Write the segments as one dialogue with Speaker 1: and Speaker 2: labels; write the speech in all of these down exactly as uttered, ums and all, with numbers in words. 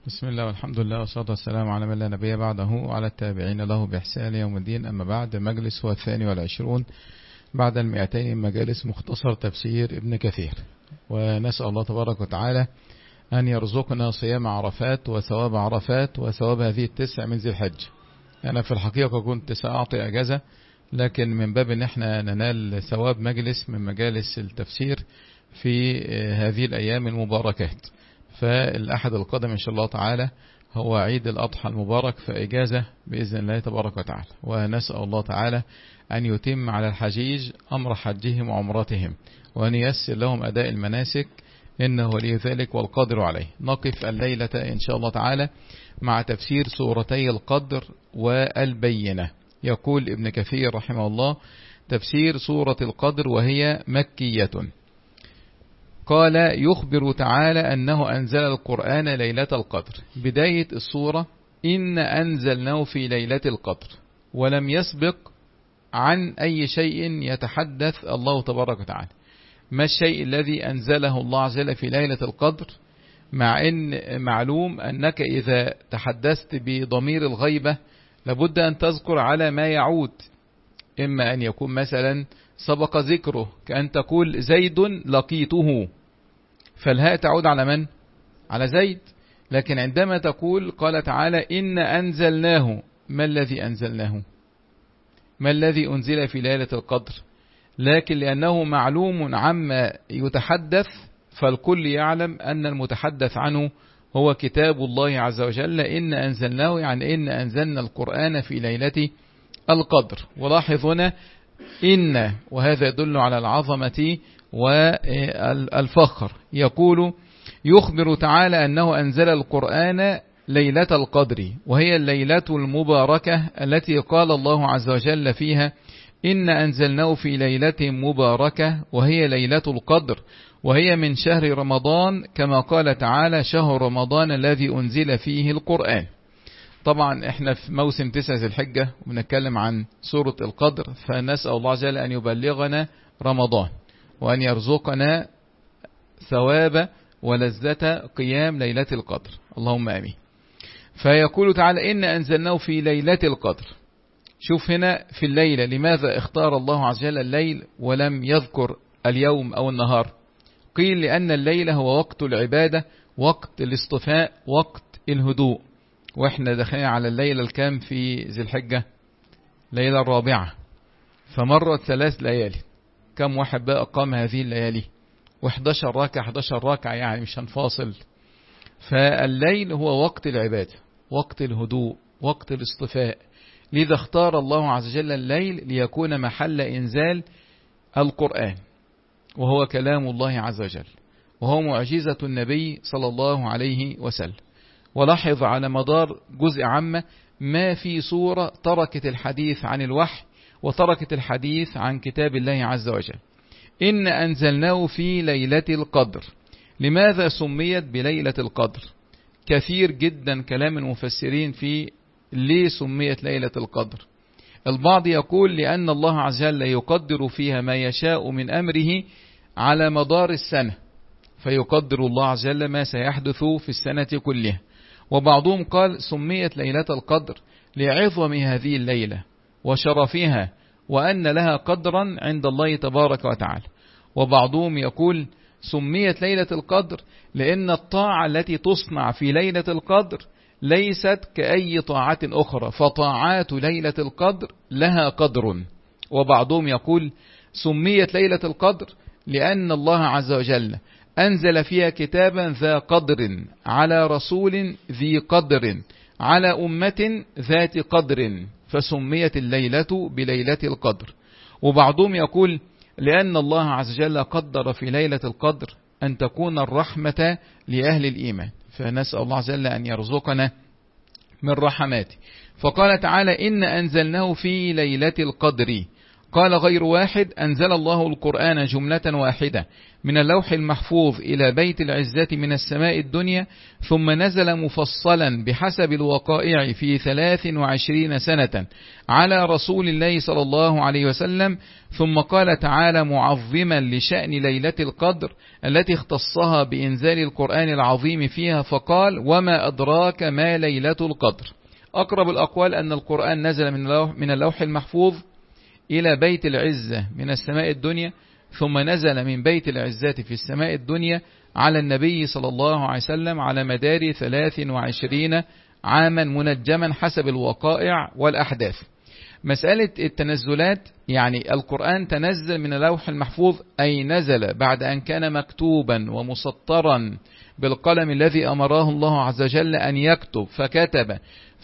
Speaker 1: بسم الله والحمد لله والصلاة والسلام على من لا نبي بعده وعلى التابعين له بإحسان يوم الدين. أما بعد، مجلس هو الثاني والعشرون بعد المئتين مجالس مختصر تفسير ابن كثير، ونسأل الله تبارك وتعالى أن يرزقنا صيام عرفات وثواب عرفات وثواب هذه التسع من ذي الحج. أنا في الحقيقة كنت سأعطي أجازة، لكن من باب أن احنا ننال ثواب مجلس من مجالس التفسير في هذه الأيام المباركات، فالأحد القادم إن شاء الله تعالى هو عيد الأضحى المبارك، فإجازة بإذن الله تبارك وتعالى. ونسأل الله تعالى أن يتم على الحجيج أمر حجهم وعمرتهم، وأن ييسر لهم أداء المناسك، إنه ولي ذلك والقادر عليه. نقف الليلة إن شاء الله تعالى مع تفسير سورتي القدر والبينة. يقول ابن كثير رحمه الله: تفسير سورة القدر وهي مكية. قال: يخبر تعالى أنه أنزل القرآن ليلة القدر. بداية السورة: إن أنزلناه في ليلة القدر، ولم يسبق عن أي شيء يتحدث الله تبارك وتعالى. ما الشيء الذي أنزله الله عز وجل في ليلة القدر؟ مع أن معلوم أنك إذا تحدثت بضمير الغيبة لابد أن تذكر على ما يعود، إما أن يكون مثلا سبق ذكره، كأن تقول زيد لقيته، فالهاء تعود على من؟ على زيد. لكن عندما تقول قال تعالى إن أنزلناه، ما الذي أنزلناه؟ ما الذي أنزل في ليلة القدر؟ لكن لأنه معلوم عما يتحدث، فالكل يعلم أن المتحدث عنه هو كتاب الله عز وجل. إن أنزلناه يعني إن أنزلنا القرآن في ليلة القدر. ولاحظ هنا إن، وهذا يدل على العظمة والفخر. يقول: يخبر تعالى أنه أنزل القرآن ليلة القدر، وهي الليلة المباركة التي قال الله عز وجل فيها: إن أنزلناه في ليلة مباركة وهي ليلة القدر، وهي من شهر رمضان، كما قال تعالى: شهر رمضان الذي أنزل فيه القرآن. طبعا احنا في موسم تسع ذي الحجة وبنتكلم عن سورة القدر، فنسأل الله عز وجل أن يبلغنا رمضان، وأن يرزقنا ثواب ولذة قيام ليلة القدر، اللهم آمين. فيقول تعالى: إن أنزلناه في ليلة القدر. شوف هنا في الليلة، لماذا اختار الله عز وجل الليل ولم يذكر اليوم أو النهار؟ قيل لأن الليلة هو وقت العبادة، وقت الاصطفاء، وقت الهدوء. واحنا داخلين على الليلة الكام في ذي الحجة؟ ليلة الرابعة، فمرت ثلاث ليالي. كم واحد بقى قام هذه الليالي؟ وحداشر ركعة، حداشر ركعة يعني مش هنفاصل. فالليل هو وقت العبادة، وقت الهدوء، وقت الاصطفاء. لذا اختار الله عز وجل الليل ليكون محل إنزال القرآن، وهو كلام الله عز وجل، وهو معجزة النبي صلى الله عليه وسلم. ولاحظ على مدار جزء عامة ما في سورة تركت الحديث عن الوحي وتركت الحديث عن كتاب الله عز وجل. إن أنزلناه في ليلة القدر. لماذا سميت بليلة القدر؟ كثير جدا كلام المفسرين في ليه سميت ليلة القدر. البعض يقول لأن الله عز وجل يقدر فيها ما يشاء من أمره على مدار السنة، فيقدر الله عز وجل ما سيحدث في السنة كلها. وبعضهم قال سميت ليلة القدر لعظم هذه الليلة وشرفها، وأن لها قدرا عند الله تبارك وتعالى. وبعضهم يقول سميت ليلة القدر لأن الطاعة التي تصنع في ليلة القدر ليست كأي طاعة أخرى، فطاعات ليلة القدر لها قدر. وبعضهم يقول سميت ليلة القدر لأن الله عز وجل أنزل فيها كتابا ذا قدر على رسول ذي قدر على أمة ذات قدر، فسميت الليلة بليلة القدر. وبعضهم يقول لأن الله عز وجل قدر في ليلة القدر أن تكون الرحمة لأهل الإيمان، فنسأل الله عز وجل أن يرزقنا من رحماته. فقال تعالى: إن أنزلناه في ليلة القدر. قال غير واحد: أنزل الله القرآن جملة واحدة من اللوح المحفوظ إلى بيت العزة من السماء الدنيا، ثم نزل مفصلا بحسب الوقائع في ثلاث وعشرين سنة على رسول الله صلى الله عليه وسلم. ثم قال تعالى معظما لشأن ليلة القدر التي اختصها بإنزال القرآن العظيم فيها، فقال: وما أدراك ما ليلة القدر. أقرب الأقوال أن القرآن نزل من اللوح, من اللوح المحفوظ إلى بيت العزة من السماء الدنيا، ثم نزل من بيت العزة في السماء الدنيا على النبي صلى الله عليه وسلم على مدار ثلاث وعشرين عاما منجما حسب الوقائع والأحداث. مسألة التنزلات، يعني القرآن تنزل من اللوح المحفوظ، أي نزل بعد أن كان مكتوبا ومسطرا بالقلم الذي أمره الله عز وجل أن يكتب فكتب،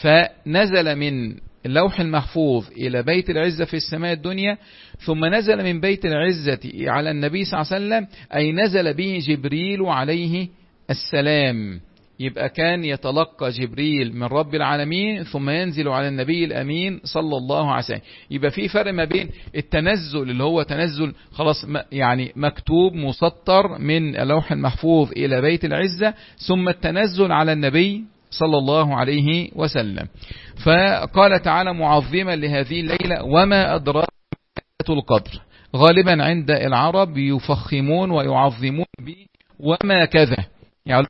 Speaker 1: فنزل من اللوح المحفوظ إلى بيت العزة في السماء الدنيا، ثم نزل من بيت العزة على النبي صلى الله عليه وسلم، أي نزل به جبريل عليه السلام. يبقى كان يتلقى جبريل من رب العالمين ثم ينزل على النبي الأمين صلى الله عليه وسلم. يبقى في فرق ما بين التنزل اللي هو تنزل خلاص يعني مكتوب مسطر من اللوح المحفوظ إلى بيت العزة، ثم التنزل على النبي صلى الله عليه وسلم. فقال تعالى معظما لهذه الليلة: وما أدراك ليلة القدر. غالبا عند العرب يفخمون ويعظمون به وما كذا، يعني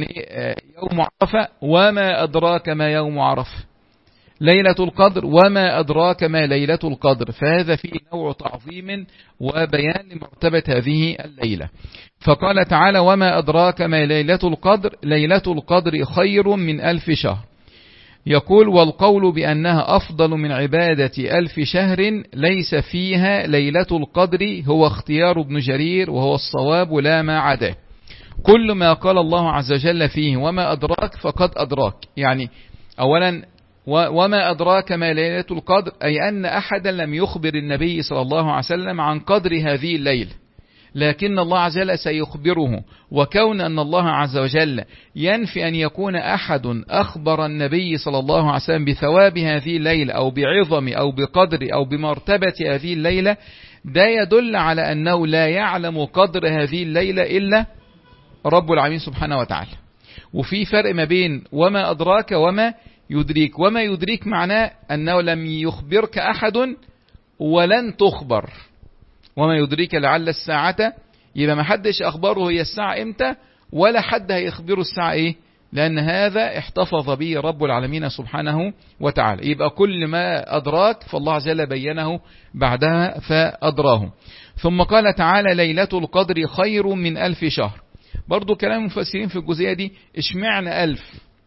Speaker 1: يوم عرفة وما أدراك ما يوم عرفة، ليلة القدر وما أدراك ما ليلة القدر، فهذا فيه نوع تعظيم وبيان لمرتبة هذه الليلة. فقال تعالى: وما أدراك ما ليلة القدر، ليلة القدر خير من ألف شهر. يقول: والقول بأنها أفضل من عبادة ألف شهر ليس فيها ليلة القدر هو اختيار ابن جرير، وهو الصواب لا ما عداه. كل ما قال الله عز وجل فيه وما أدراك فقد أدراك. يعني أولا وما أدراك ما ليلة القدر، أي أن أحدا لم يخبر النبي صلى الله عليه وسلم عن قدر هذه الليلة، لكن الله عز وجل سيخبره. وكون أن الله عز وجل ينفي أن يكون أحد أخبر النبي صلى الله عليه وسلم بثواب هذه الليلة أو بعظم أو بقدر أو بمرتبة هذه الليلة، ده يدل على أنه لا يعلم قدر هذه الليلة إلا رب العالمين سبحانه وتعالى. وفي فرق ما بين وما أدراك وما يدريك. وما يدريك معناه أنه لم يخبرك أحد ولن تخبر. وما يدريك لعل الساعة، يبقى ما حدش أخبره هي الساعة إمتى، ولا حد هيخبره الساعة إيه، لأن هذا احتفظ به رب العالمين سبحانه وتعالى. يبقى كل ما أدراك فالله عز وجل بينه بعدها فأدراه. ثم قال تعالى: ليلة القدر خير من ألف شهر. برضو كلام المفسرين في الجزئية دي، اشمعنى ألف؟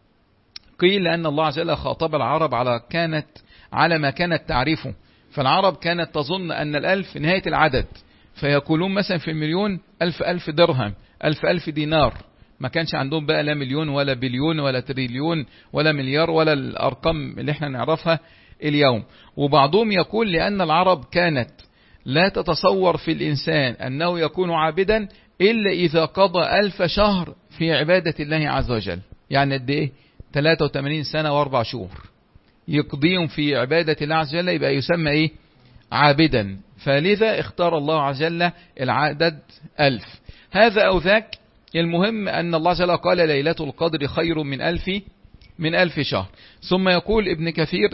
Speaker 1: قيل لأن الله عز وجل خاطب العرب على كانت على ما كانت تعرفه، فالعرب كانت تظن أن الألف نهاية العدد، فيقولون مثلا في المليون ألف ألف درهم، ألف ألف دينار. ما كانش عندهم بقى لا مليون ولا بليون ولا تريليون ولا مليار ولا الأرقام اللي احنا نعرفها اليوم. وبعضهم يقول لأن العرب كانت لا تتصور في الإنسان أنه يكون عابدا إلا إذا قضى ألف شهر في عبادة الله عز وجل. يعني قد إيه؟ ثلاثة وثمانين سنة واربع شهور يقضيهم في عبادة الله عز وجل، يبقى يسمى إيه؟ عابدا. فلذا اختار الله عز وجل العدد ألف، هذا أو ذاك. المهم أن الله عز وجل قال: ليلة القدر خير من ألف من ألف شهر. ثم يقول ابن كثير: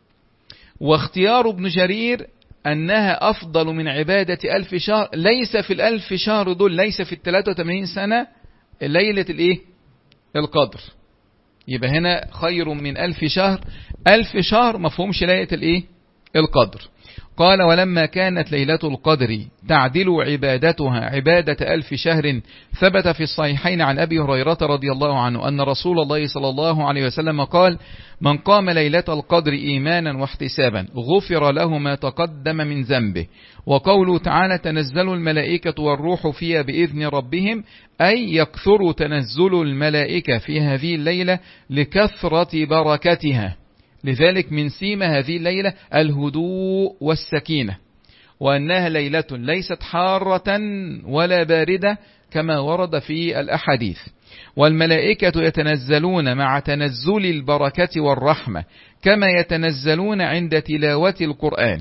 Speaker 1: واختيار ابن جرير أنها أفضل من عبادة ألف شهر، ليس في الألف شهر دول، ليس في الثلاثة وثمانين سنة ليلة الإيه؟ القدر. يبقى هنا خير من ألف شهر، ألف شهر مفهومش ليلة الإيه؟ القدر. قال: ولما كانت ليلة القدر تعدل عبادتها عبادة ألف شهر، ثبت في الصحيحين عن أبي هريرة رضي الله عنه أن رسول الله صلى الله عليه وسلم قال: من قام ليلة القدر إيمانا واحتسابا غفر له ما تقدم من ذنبه. وقوله تعالى: تنزل الملائكة والروح فيها بإذن ربهم، أي يكثر تنزل الملائكة في هذه الليلة لكثرة بركتها. لذلك من سيما هذه الليلة الهدوء والسكينة، وأنها ليلة ليست حارة ولا باردة كما ورد في الأحاديث. والملائكة يتنزلون مع تنزل البركة والرحمة كما يتنزلون عند تلاوة القرآن.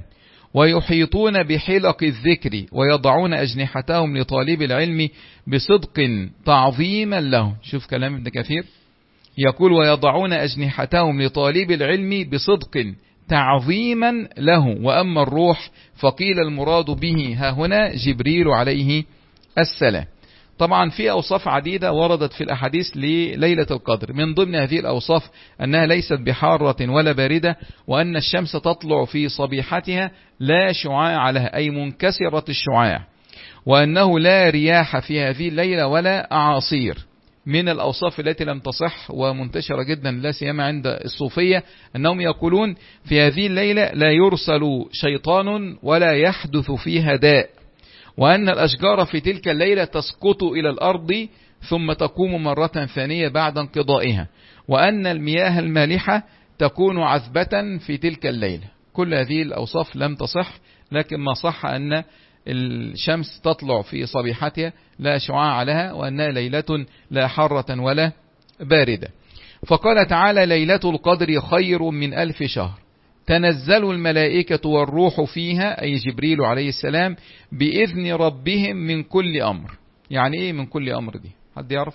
Speaker 1: ويحيطون بحلق الذكر ويضعون أجنحتهم لطالب العلم بصدق تعظيما له. شوف كلام ابن كثير، يقول ويضعون أجنحتهم لطالب العلم بصدق تعظيما له. وأما الروح فقيل المراد به ها هنا جبريل عليه السلام. طبعا في أوصاف عديدة وردت في الأحاديث لليلة القدر، من ضمن هذه الأوصاف أنها ليست بحارة ولا باردة، وأن الشمس تطلع في صبيحتها لا شعاع لها أي منكسرة الشعاع، وأنه لا رياح في هذه الليلة ولا أعاصير. من الأوصاف التي لم تصح ومنتشرة جدا لا سيما عند الصوفية أنهم يقولون في هذه الليلة لا يرسل شيطان ولا يحدث فيها داء، وأن الأشجار في تلك الليلة تسقط إلى الأرض ثم تقوم مرة ثانية بعد انقضائها، وأن المياه المالحة تكون عذبة في تلك الليلة. كل هذه الأوصاف لم تصح، لكن ما صح أن الشمس تطلع في صبيحتها لا شعاع لها، وأنها ليلة لا حارة ولا باردة. فقال تعالى ليلة القدر خير من ألف شهر تنزل الملائكة والروح فيها أي جبريل عليه السلام بإذن ربهم من كل أمر. يعني إيه من كل أمر دي؟ حد يعرف؟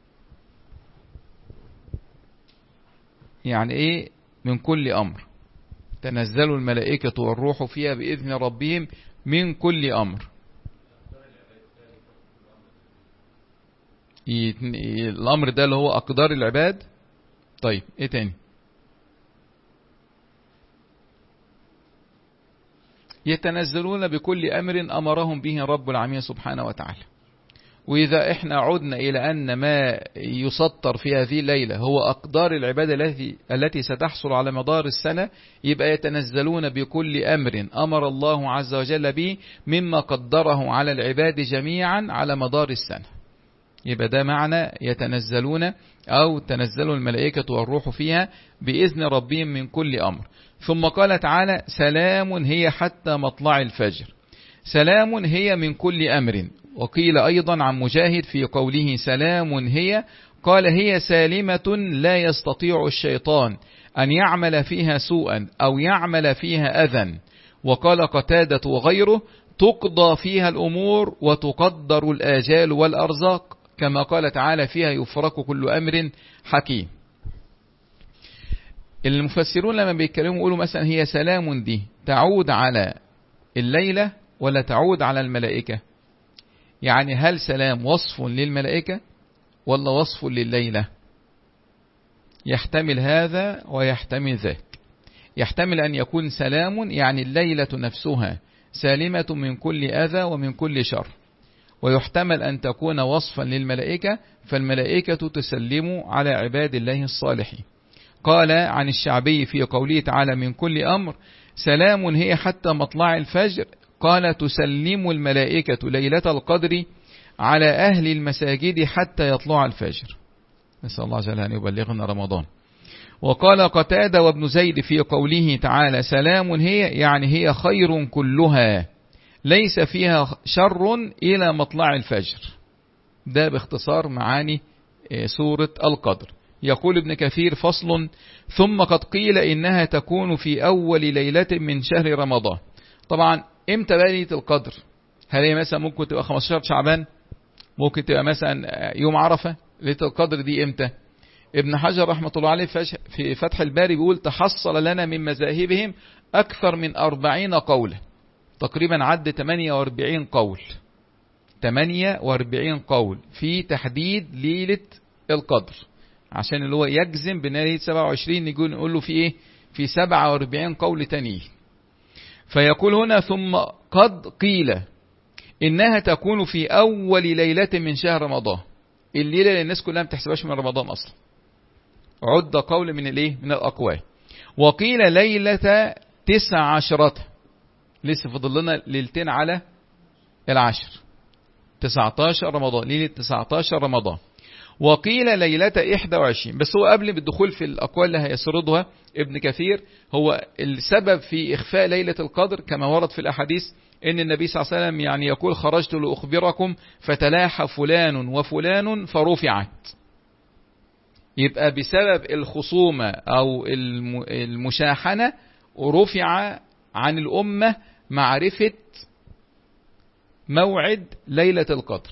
Speaker 1: يعني إيه من كل أمر؟ تنزل الملائكة والروح فيها بإذن ربهم من كل أمر. الأمر ده اللي هو أقدار العباد. طيب إيه تاني؟ يتنزلون بكل أمر أمرهم به رب العالمين سبحانه وتعالى. وإذا إحنا عدنا إلى أن ما يسطر في هذه الليلة هو أقدار العبادة التي التي ستحصل على مدار السنة، يبقى يتنزلون بكل أمر أمر الله عز وجل به مما قدره على العباد جميعا على مدار السنة. يبقى ده معنى يتنزلون أو تنزل الملائكة والروح فيها بإذن ربهم من كل أمر. ثم قال تعالى سلام هي حتى مطلع الفجر. سلام هي من كل أمر. وقيل أيضا عن مجاهد في قوله سلام هي قال هي سالمة لا يستطيع الشيطان أن يعمل فيها سوءا أو يعمل فيها أذى. وقال قتادة وغيره تقضى فيها الأمور وتقدر الآجال والأرزاق، كما قال تعالى فيها يفرق كل أمر حكيم. المفسرون لما بيتكلموا يقولوا مثلا هي سلام دي تعود على الليلة ولا تعود على الملائكة؟ يعني هل سلام وصف للملائكة ولا وصف لليلة؟ يحتمل هذا ويحتمل ذاك. يحتمل أن يكون سلام يعني الليلة نفسها سالمة من كل أذى ومن كل شر، ويحتمل أن تكون وصفا للملائكة فالملائكة تسلم على عباد الله الصالحين. قال عن الشعبي في قوله تعالى من كل أمر سلام هي حتى مطلع الفجر قال تسلم الملائكة ليلة القدر على أهل المساجد حتى يطلع الفجر. نسأل الله جل أن يبلغنا رمضان. وقال قتادة وابن زيد في قوله تعالى سلام هي يعني هي خير كلها ليس فيها شر إلى مطلع الفجر. ده باختصار معاني سورة القدر. يقول ابن كثير فصل ثم قد قيل إنها تكون في أول ليلة من شهر رمضان. طبعا امتى بقى ليلة القدر؟ هل هي مثلا ممكن تبقى خمستاشر شعبان؟ ممكن تبقى مثلا يوم عرفة؟ ليلة القدر دي امتى؟ ابن حجر رحمة الله عليه في فتح الباري بيقول تحصل لنا من مذاهبهم أكثر من أربعين قولا، تقريبا عد ثمانية وأربعين قول ثمانية وأربعين قول في تحديد ليلة القدر، عشان اللي هو يجزم بأن ليلة سبعة وعشرين نقول نقول له في ايه؟ في سبعة وأربعين قول تاني. فيقول هنا ثم قد قيل إنها تكون في أول ليلة من شهر رمضان، الليلة اللي الناس كلها ما بتحسبهاش من رمضان أصلا. عد قول من الايه؟ من الأقوال. وقيل ليلة تسع عشرة، لسه فضل لنا ليلتين على العشر، تسعة عشر رمضان، ليلة تسعة عشر رمضان. وقيل ليلة إحدى وعشرين. بس هو قبل بالدخول في الأقوال اللي هيسردها ابن كثير، هو السبب في إخفاء ليلة القدر كما ورد في الأحاديث إن النبي صلى الله عليه وسلم يعني يقول خرجت لأخبركم فتلاحى فلان وفلان فرفعت. يبقى بسبب الخصومة أو المشاحنة رفع عن الأمة معرفة موعد ليلة القدر.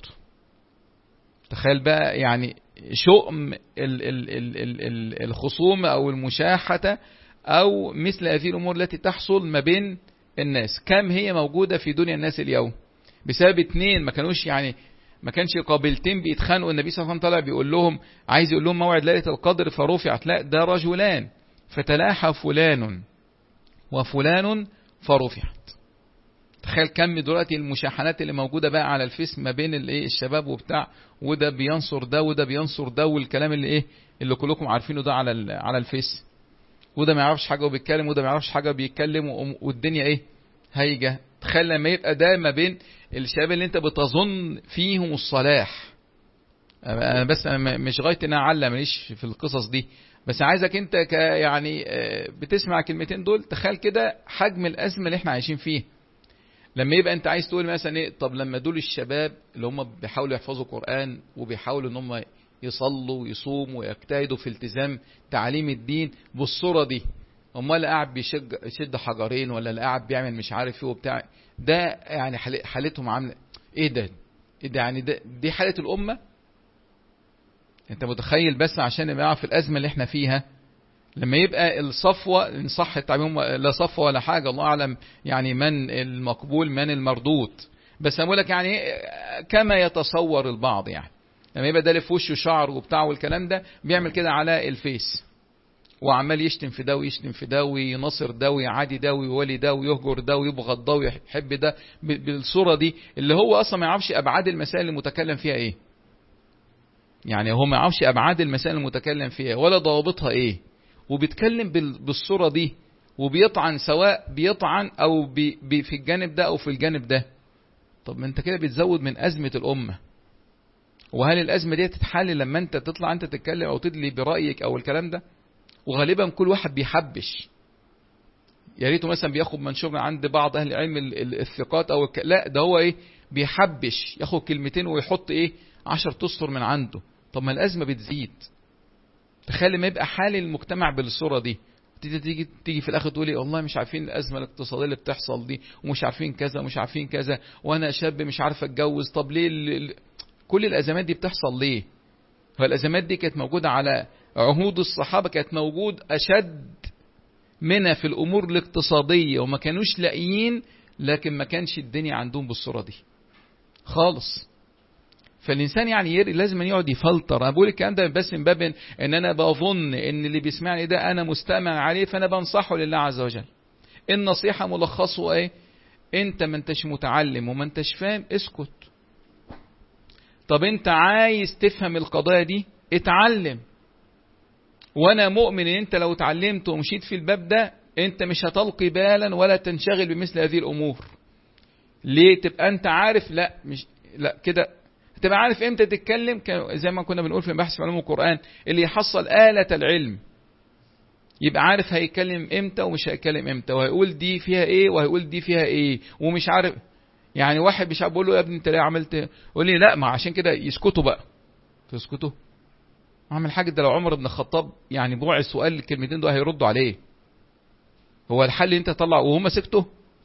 Speaker 1: تخيل بقى يعني شؤم ال ال ال ال الخصوم أو المشاحة أو مثل هذه الأمور التي تحصل ما بين الناس، كم هي موجودة في دنيا الناس اليوم بسبب اتنين ما كانوش يعني ما كانش قابلتين بيتخانقوا، النبي صلى الله عليه وسلم طلع بيقول لهم عايز يقول لهم موعد ليلة القدر فرفعت، لا ده رجلان فتلاحى فلان وفلان فرفعت. تخيل كم دلوقتي المشاحنات اللي موجودة بقى على الفيس ما بين الايه الشباب وبتاع، وده بينصر ده وده بينصر ده، والكلام اللي ايه اللي كلكم عارفينه ده على على الفيس، وده ما يعرفش حاجة وبيتكلم وده ما يعرفش حاجة بيتكلم، والدنيا ايه هيجة. تخيل لما يبقى ده ما بين الشباب اللي انت بتظن فيهم الصلاح. انا بس أنا مش غاية ان انا اعلم ماليش في القصص دي، بس عايزك انت ك يعني بتسمع كلمتين دول تخيل كده حجم الازمة اللي احنا عايشين فيه. لما يبقى انت عايز تقول مثلا ايه، طب لما دول الشباب اللي هم بيحاولوا يحفظوا قرآن وبيحاولوا ان هم يصلوا ويصوموا ويجتهدوا في التزام تعاليم الدين بالصورة دي، امال اللي قاعد بيشد حجرين ولا اللي قاعد بيعمل مش عارف ايه وبتاع، ده يعني حالتهم عامله ايه؟ ده ايه ده يعني ده دي حالة الامة. انت متخيل بس عشان نبقى في الازمة اللي احنا فيها، لما يبقى الصفوة ان صح التعبير لا صفوة ولا حاجة الله اعلم يعني من المقبول من المردود، بس اقول لك يعني كما يتصور البعض، يعني لما يبقى ده اللي في وشه شعر وبتاع والكلام ده بيعمل كده على الفيس وعمال يشتم في ده ويشتم في ده وينصر ده ويعادي ده ويولي ده ويهجر ده ويبغض ده ويحب ده بالصورة دي، اللي هو اصلا ما يعرفش ابعاد المسائل المتكلم فيها ايه. يعني هو ما يعرفش ابعاد المسائل المتكلم فيها ولا ضوابطها ايه، وبيتكلم بالصورة دي وبيطعن، سواء بيطعن او بي بي في الجانب ده او في الجانب ده. طب ما انت كده بتزود من ازمة الامة. وهل الازمة دي تتحل لما انت تطلع انت تتكلم او تدلي برأيك او الكلام ده؟ وغالبا كل واحد بيحبش، يا ريته مثلا بياخد منشور عند بعض اهل العلم الثقات او الك... لا ده هو ايه بيحبش ياخد كلمتين ويحط ايه عشر تسطر من عنده. طب ما الازمة بتزيد. تخيل لما يبقى حال المجتمع بالصورة دي، تيجي تيجي تيجي في الاخر تقولي والله مش عارفين الازمه الاقتصاديه اللي بتحصل دي ومش عارفين كذا ومش عارفين كذا، وانا شاب مش عارف اتجوز. طب ليه ال... كل الازمات دي بتحصل ليه؟ فالازمات دي كانت موجوده على عهود الصحابه، كانت موجود اشد منها في الامور الاقتصاديه وما كانوش لاقيين، لكن ما كانش الدنيا عندهم بالصوره دي خالص. فالإنسان يعني لازم يقعد يفلتر. أنا بقول الكلام ده بس من باب إن أنا بظن إن اللي بيسمعني ده أنا مستمع عليه، فأنا بنصحه لله عز وجل. النصيحة ملخصه إيه؟ أنت ما أنتش متعلم وما أنتش فاهم، اسكت. طب أنت عايز تفهم القضايا دي، اتعلم. وأنا مؤمن إن أنت لو اتعلمت ومشيت في الباب ده أنت مش هتلقي بالا ولا تنشغل بمثل هذه الأمور. ليه؟ تبقى أنت عارف. لا مش لا كده تبقى عارف امتى تتكلم، زي ما كنا بنقول في بحث في علوم القرآن، اللي يحصل آلة العلم يبقى عارف هيتكلم امتى ومش هيتكلم امتى، وهيقول دي فيها ايه وهيقول دي فيها ايه ومش عارف. يعني واحد مش عارف بقول له يا ابني انت ليه عملت، يقول لي لا ما عشان كده. يسكتوا بقى، تسكتوا. اعمل حاجه. ده لو عمر بن الخطاب يعني بوع السؤال الكلمتين دول هيردوا عليه. هو الحل انت تطلع وهم سكتوا.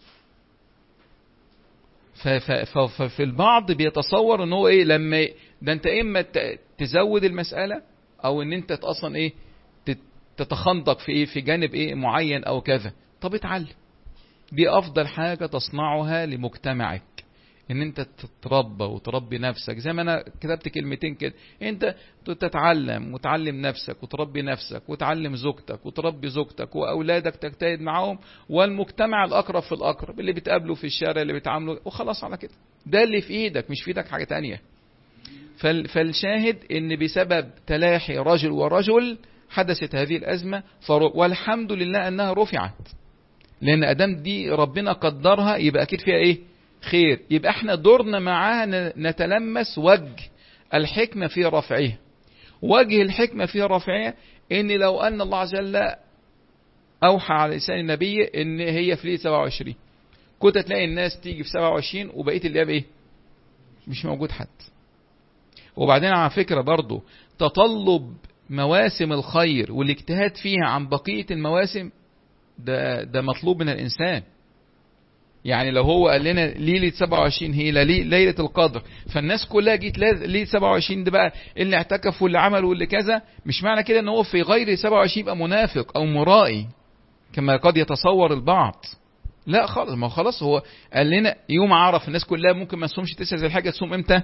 Speaker 1: ففي البعض بيتصور ان هو ايه لما ده انت اما تزود المسألة او ان انت اصلا ايه تتخندق في ايه في جانب ايه معين او كذا. طب اتعلم. دي افضل حاجة تصنعها لمجتمعك، ان انت تتربى وتربي نفسك. زي ما انا كتبت كلمتين كده، انت تتعلم وتعلم نفسك وتربي نفسك وتعلم زوجتك وتربي زوجتك واولادك تجتهد معاهم، والمجتمع الاقرب في الاقرب اللي بتقابله في الشارع اللي بتعامله، وخلاص على كده. ده اللي في ايدك، مش في ايدك حاجة تانية. فالشاهد ان بسبب تلاحي رجل ورجل حدثت هذه الازمة، والحمد لله انها رفعت، لان ادام دي ربنا قدرها يبقى اكيد فيها ايه خير. يبقى احنا دورنا معاها نتلمس وجه الحكمة في رفعها. وجه الحكمة في رفعها ان لو ان الله عز وجل اوحى على لسان النبي ان هي في ليلة سبعة وعشرين، كنت تلاقي الناس تيجي في سبعة وعشرين وبقية الايام ايه مش موجود حد. وبعدين على فكرة برضو تطلب مواسم الخير والاجتهاد فيها عن بقية المواسم، ده, ده مطلوب من الانسان. يعني لو هو قال لنا ليلة سبعة وعشرين هي ليلة القدر، فالناس كلها جيت ليلة سبعة وعشرين ده بقى اللي اعتكف واللي عمل واللي كذا، مش معنى كده ان هو في غير سبعة وعشرين يبقى منافق او مرائي كما قد يتصور البعض. لا خالص، ما خلاص هو قال لنا يوم عرف، الناس كلها ممكن ما تصومش تسعة ذي الحجة، تصوم امتى؟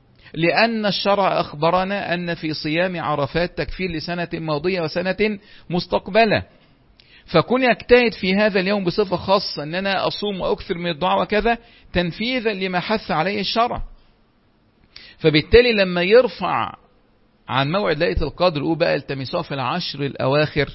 Speaker 1: لأن الشرع أخبرنا أن في صيام عرفات تكفير لسنة ماضية وسنة مستقبلة، فكون يجتهد في هذا اليوم بصفة خاصة أن أنا أصوم وأكثر من الدعاء وكذا تنفيذا لما حث عليه الشرع. فبالتالي لما يرفع عن موعد ليلة القدر ويقول بقى التمسوها في العشر الأواخر،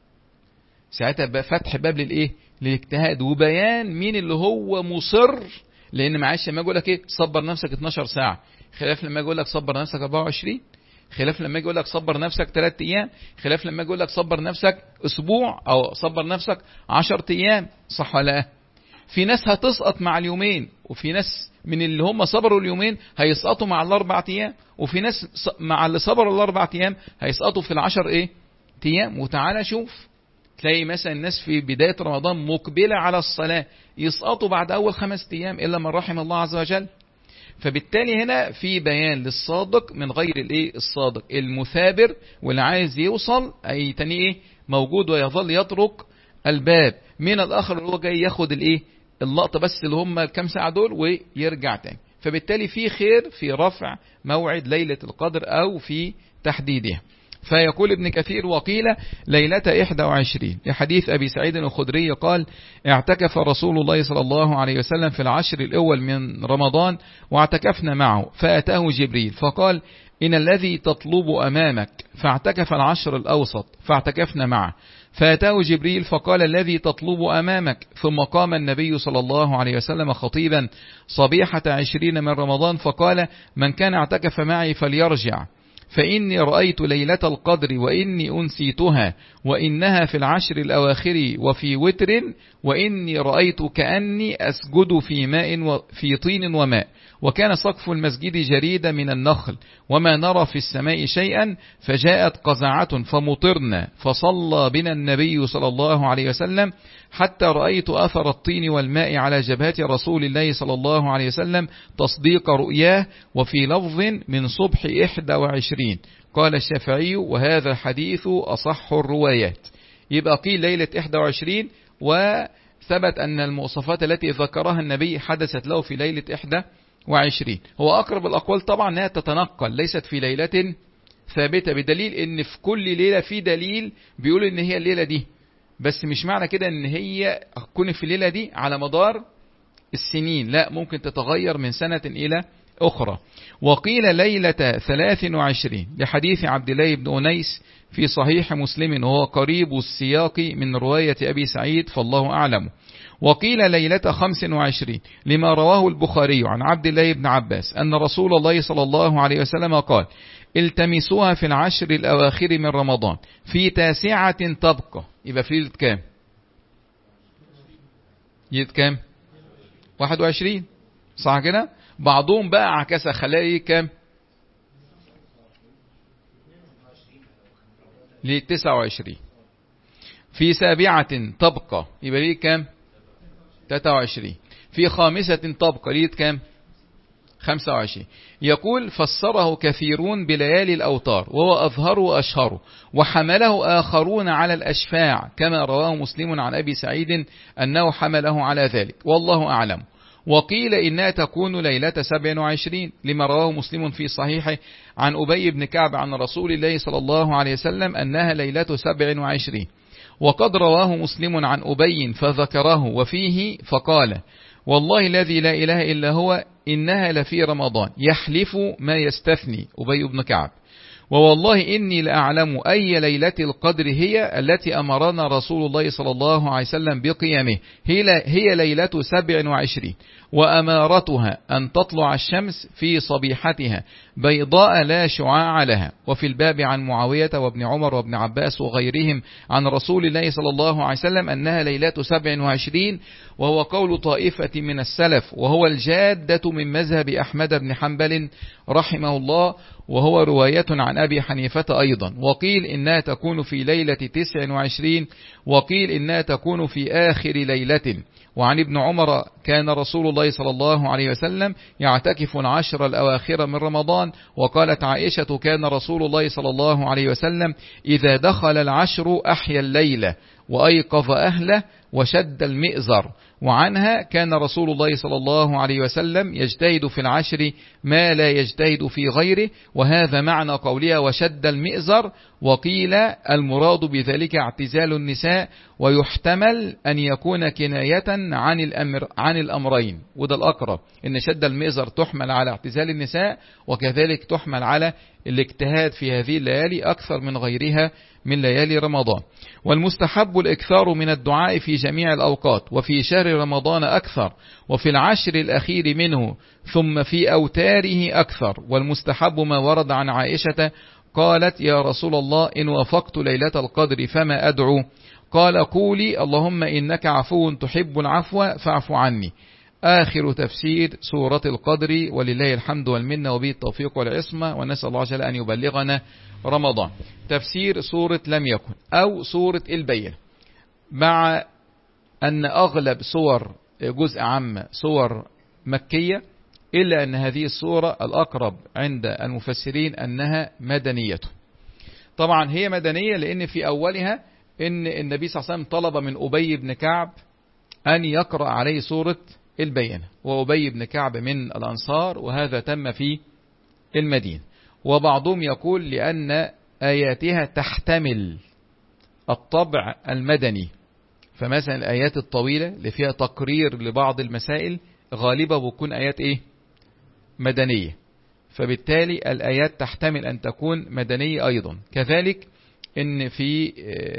Speaker 1: ساعتها بقى فتح باب للإيه؟ للاجتهاد وبيان مين اللي هو مصر. لأن معلش لما يقول لك إيه صبر نفسك اتناشر ساعة، خلاف لما يقول لك صبر نفسك أربعة وعشرين، خلاف لما يقول لك صبر نفسك ثلاث أيام، خلاف لما يقول لك صبر نفسك أسبوع أو صبر نفسك عشر أيام. صح ولا لا؟ في ناس هتسقط مع اليومين، وفي ناس من اللي هم صبروا اليومين هيسقطوا مع الأربع أيام، وفي ناس مع اللي صبروا الأربع أيام هيسقطوا في العشر إيه أيام. وتعالى شوف تلاقي مثلا الناس في بداية رمضان مقبلة على الصلاة يسقطوا بعد أول خمس أيام إلا من رحم الله عز وجل. فبالتالي هنا في بيان للصادق من غير الايه الصادق، المثابر واللي عايز يوصل اي تاني ايه موجود ويظل يترك الباب من الاخر اللي هو جاي ياخد الايه اللقطة بس اللي هم الكام ساعة دول ويرجع تاني. فبالتالي في خير في رفع موعد ليلة القدر او في تحديدها. فيقول ابن كثير وقيل ليلة إحدى وعشرين لحديث أبي سعيد الخدري قال اعتكف رسول الله صلى الله عليه وسلم في العشر الأول من رمضان واعتكفنا معه، فأتاه جبريل فقال إن الذي تطلب أمامك، فاعتكف العشر الأوسط فاعتكفنا معه، فأتاه جبريل فقال الذي تطلب أمامك، ثم قام النبي صلى الله عليه وسلم خطيبا صبيحة عشرين من رمضان فقال من كان اعتكف معي فليرجع، فإني رأيت ليلة القدر وإني أنسيتها وإنها في العشر الأواخر وفي وتر، وإني رأيت كأني أسجد في ماء وفي طين وماء، وكان سقف المسجد جريدة من النخل وما نرى في السماء شيئا، فجاءت قزعة فمطرنا فصلى بنا النبي صلى الله عليه وسلم حتى رأيت أثر الطين والماء على جبهة رسول الله صلى الله عليه وسلم تصديق رؤياه، وفي لفظ من صبح إحدى وعشرين. قال الشافعي وهذا الحديث أصح الروايات. يبقى قيل ليلة إحدى وعشرين، وثبت أن المواصفات التي ذكرها النبي حدثت له في ليلة إحدى وعشرين. هو أقرب الأقوال طبعا أنها تتنقل ليست في ليلة ثابتة، بدليل أن في كل ليلة في دليل بيقول أن هي الليلة دي، بس مش معنى كده أن هي تكون في الليلة دي على مدار السنين، لا ممكن تتغير من سنة إلى أخرى. وقيل ليلة ثلاث وعشرين لحديث عبد الله بن أنيس في صحيح مسلم وهو قريب السياق من رواية أبي سعيد فالله أعلم. وقيل ليلة خمس وعشرين لما رواه البخاري عن عبد الله بن عباس أن رسول الله صلى الله عليه وسلم قال التمسوها في العشر الأواخر من رمضان في تاسعة تبقى. يبقى في ليلة كام؟ ليلة كام؟ واحد وعشرين، صح كده؟ بعضهم بقى عكسها خلاه كام؟ ليلة تسعة وعشرين. في سابعة تبقى يبقى ليلة كام؟ ثلاثة وعشرين. في خامسة تبقى ليلة كام؟ خمسة وعشرين. يقول فسره كثيرون بليالي الأوتار وهو أظهر وأشهر، وحمله آخرون على الأشفاع كما رواه مسلم عن أبي سعيد أنه حمله على ذلك والله أعلم. وقيل إنها تكون ليلة سبع وعشرين لما رواه مسلم في صحيحه عن أبي بن كعب عن رسول الله صلى الله عليه وسلم أنها ليلة سبع وعشرين. وقد رواه مسلم عن أبي فذكره وفيه فقال والله الذي لا إله إلا هو إنها لفي رمضان، يحلف ما يستثني أبي بن كعب، ووالله إني لأعلم أي ليلة القدر هي التي أمرنا رسول الله صلى الله عليه وسلم بقيامه، هي ليلة سبع وعشرين، وأمارتها أن تطلع الشمس في صبيحتها بيضاء لا شعاع لها. وفي الباب عن معاوية وابن عمر وابن عباس وغيرهم عن رسول الله صلى الله عليه وسلم أنها ليلة سبع وعشرين، وهو قول طائفة من السلف، وهو الجادة من مذهب أحمد بن حنبل رحمه الله. وهو رواية عن أبي حنيفة أيضا. وقيل إنها تكون في ليلة تسع وعشرين، وقيل إنها تكون في آخر ليلة. وعن ابن عمر كان رسول الله صلى الله عليه وسلم يعتكف العشر الأواخر من رمضان. وقالت عائشة كان رسول الله صلى الله عليه وسلم إذا دخل العشر أحيا الليلة وأيقظ أهله وشد المئزر. وعنها كان رسول الله صلى الله عليه وسلم يجتهد في العشر ما لا يجتهد في غيره، وهذا معنى قولها وشد المئزر. وقيل المراد بذلك اعتزال النساء، ويحتمل أن يكون كناية عن الأمر عن الأمرين، وده الأقرب، إن شد المئزر تحمل على اعتزال النساء، وكذلك تحمل على الاجتهاد في هذه الليالي أكثر من غيرها من ليالي رمضان. والمستحب الإكثار من الدعاء في جميع الأوقات، وفي شهر رمضان أكثر، وفي العشر الأخير منه، ثم في أوتاره أكثر. والمستحب ما ورد عن عائشة قالت يا رسول الله إن وافقت ليلة القدر فما أدعو؟ قال قولي اللهم إنك عفو تحب العفو فاعف عني. آخر تفسير سورة القدر، ولله الحمد والمنة، وبه التوفيق والعصمة، ونسأل الله جل أن يبلغنا رمضان. تفسير سورة لم يكن أو سورة البينة، مع أن أغلب سور جزء عام سور مكية، إلا أن هذه السورة الأقرب عند المفسرين أنها مدنية. طبعا هي مدنية لأن في أولها إن النبي صلى الله عليه وسلم طلب من أبي بن كعب أن يقرأ عليه سورة البينة، وأبي بن كعب من الأنصار، وهذا تم في المدينة. وبعضهم يقول لأن آياتها تحتمل الطبع المدني، فمثلا الآيات الطويلة اللي فيها تقرير لبعض المسائل غالبا بتكون آيات إيه؟ مدنية، فبالتالي الآيات تحتمل أن تكون مدنية أيضا. كذلك إن في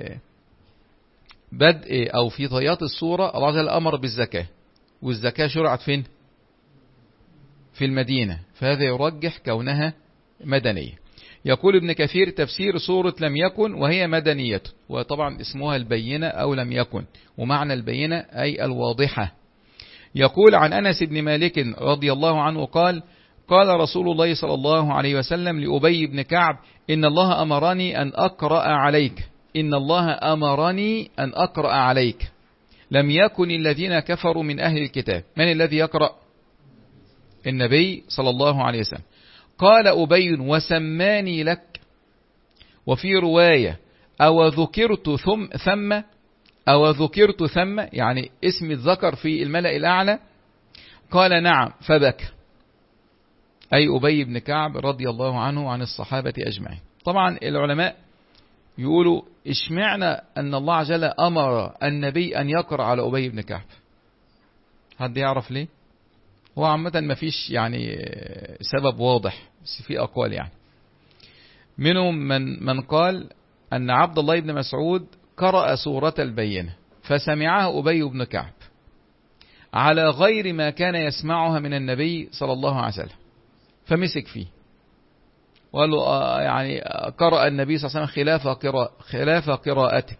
Speaker 1: بدء أو في طيات السورة الله عز وجل أمر بالزكاة، والزكاة شرعت فين؟ في المدينة، فهذا يرجح كونها مدنية. يقول ابن كثير تفسير سورة لم يكن وهي مدنية، وطبعا اسمها البينة أو لم يكن، ومعنى البينة أي الواضحة. يقول عن أنس بن مالك رضي الله عنه قال قال رسول الله صلى الله عليه وسلم لأبي بن كعب إن الله أمرني أن أقرأ عليك إن الله أمرني أن أقرأ عليك لم يكن الذين كفروا من أهل الكتاب. من الذي يقرأ؟ النبي صلى الله عليه وسلم. قال أبي وسماني لك. وفي رواية أو ذكرت ثم ثم أو ذكرت ثم، يعني اسم الذكر في الملأ الأعلى. قال نعم فبكى، أي أبي بن كعب رضي الله عنه وعن الصحابة أجمعين. طبعا العلماء يقولوا اشمعنا أن الله عز وجل أمر النبي أن يقرأ على أبي بن كعب؟ حد يعرف ليه؟ هو عامة ما فيش يعني سبب واضح، بس في أقوال. يعني منهم من من قال أن عبد الله بن مسعود قرأ سورة البينة فسمعها أبي بن كعب على غير ما كان يسمعها من النبي صلى الله عليه وسلم، فمسك فيه وقال له يعني قرأ النبي صلى الله عليه وسلم خلاف قراء خلاف قراءتك.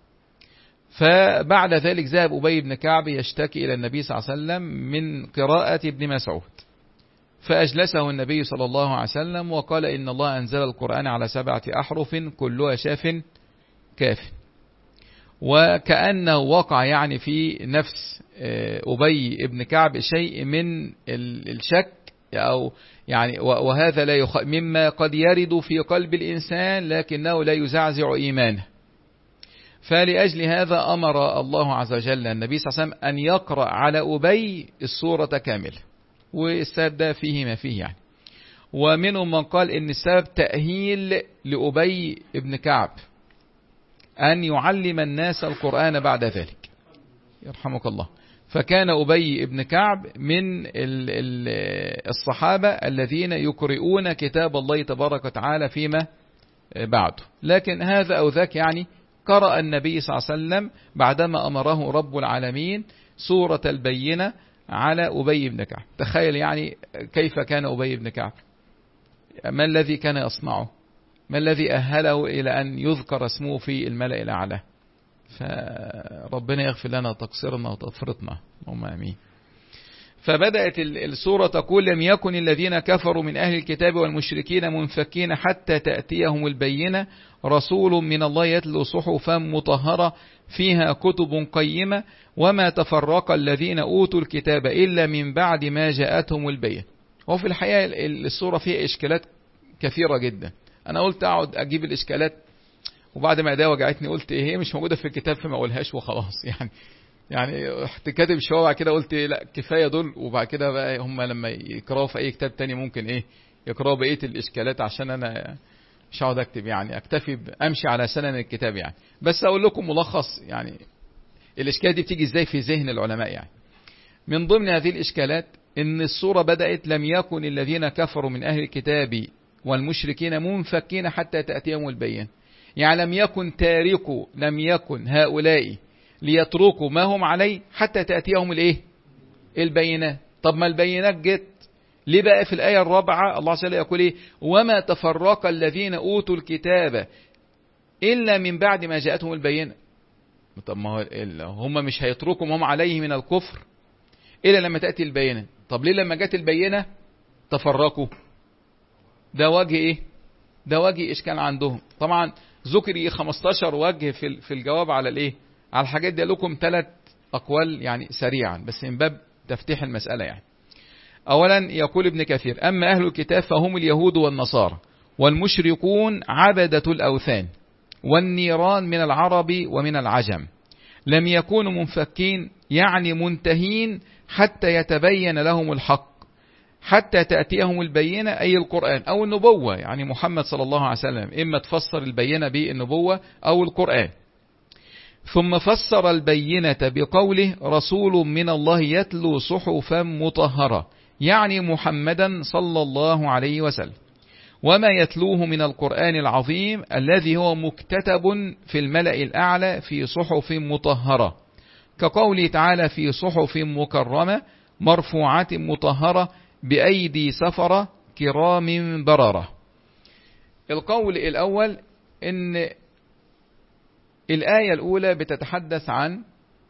Speaker 1: فبعد ذلك ذهب أبي بن كعب يشتكي إلى النبي صلى الله عليه وسلم من قراءة ابن مسعود، فأجلسه النبي صلى الله عليه وسلم وقال إن الله أنزل القرآن على سبعة أحرف كلها شاف كاف. وكأنه وقع يعني في نفس أبي بن كعب شيء من الشك، أو يعني وهذا لا يخ... مما قد يرد في قلب الإنسان لكنه لا يزعزع إيمانه. فلأجل هذا أمر الله عز وجل النبي صلى الله عليه وسلم أن يقرأ على أبي السورة كاملة، والسبب ده فيه ما فيه يعني. ومنهم من قال إن السبب تأهيل لأبي بن كعب أن يعلم الناس القرآن بعد ذلك، يرحمك الله. فكان أبي بن كعب من الصحابة الذين يقرؤون كتاب الله تبارك وتعالى فيما بعده. لكن هذا أو ذاك يعني قرأ النبي صلى الله عليه وسلم بعدما أمره رب العالمين سورة البينة على أبي بن كعب. تخيل يعني كيف كان أبي بن كعب، ما الذي كان يصنعه، ما الذي أهله إلى أن يذكر اسمه في الملأ الأعلى. فربنا يغفر لنا تقصيرنا وتفرطنا، اللهم آمين. فبدأت السورة تقول لم يكن الذين كفروا من أهل الكتاب والمشركين منفكين حتى تأتيهم البينة رسول من الله يتلو صحفا مطهرة فيها كتب قيمة وما تفرق الذين أوتوا الكتاب إلا من بعد ما جاءتهم البينة. وفي الحقيقة السورة فيها إشكالات كثيرة جدا. أنا قلت أقعد أجيب الإشكالات وبعد ما أداة وجعتني قلت إيه هي مش موجودة في الكتاب فما أقولهاش وخلاص يعني يعني رحت كاتب شوية بعد كده قلت لا كفاية دول، وبعد كده بقى هم لما يقراوا في أي كتاب تاني ممكن إيه يقراوا بقية الإشكالات، عشان أنا مش هقعد أكتب يعني أكتفي أمشي على سنن الكتاب يعني. بس أقول لكم ملخص يعني الإشكال دي بتيجي إزاي في ذهن العلماء يعني. من ضمن هذه الإشكالات إن السورة بدأت لم يكن الذين كفروا من أهل الكتاب والمشركين منفكين حتى تأتيهم البينة، يعني لم يكن تاركوا لم يكن هؤلاء ليتركوا ما هم عليه حتى تأتيهم الايه البينات. طب ما البينات جت ليه بقى في الآية الرابعة الله عز وجل يقول ايه وما تفرق الذين أوتوا الكتاب إلا من بعد ما جاءتهم البينة. طب ما هم مش هيتركوا ما هم عليه من الكفر إلا لما تأتي البينة. طب ليه لما جت البينة تفرقوا؟ ده وجه ايه ده وجه إشكال عندهم. طبعا ذكر خمستاشر وجه في في الجواب على الايه على الحاجات دي. لكم ثلاث أقوال يعني سريعا بس من باب تفتيح المسألة يعني. أولا يقول ابن كثير أما أهل الكتاب فهم اليهود والنصارى والمشركون عبدة الأوثان والنيران من العرب ومن العجم لم يكونوا منفكين يعني منتهين حتى يتبين لهم الحق حتى تأتيهم البينة أي القرآن أو النبوة، يعني محمد صلى الله عليه وسلم إما تفسر البينة بالنبوة أو القرآن. ثم فسر البينة بقوله رسول من الله يتلو صحفا مطهرة يعني محمدا صلى الله عليه وسلم وما يتلوه من القرآن العظيم الذي هو مكتتب في الملأ الأعلى في صحف مطهرة كقوله تعالى في صحف مكرمة مرفوعة مطهرة بأيدي سفرة كرام بررة. القول الأول إن الآية الأولى بتتحدث عن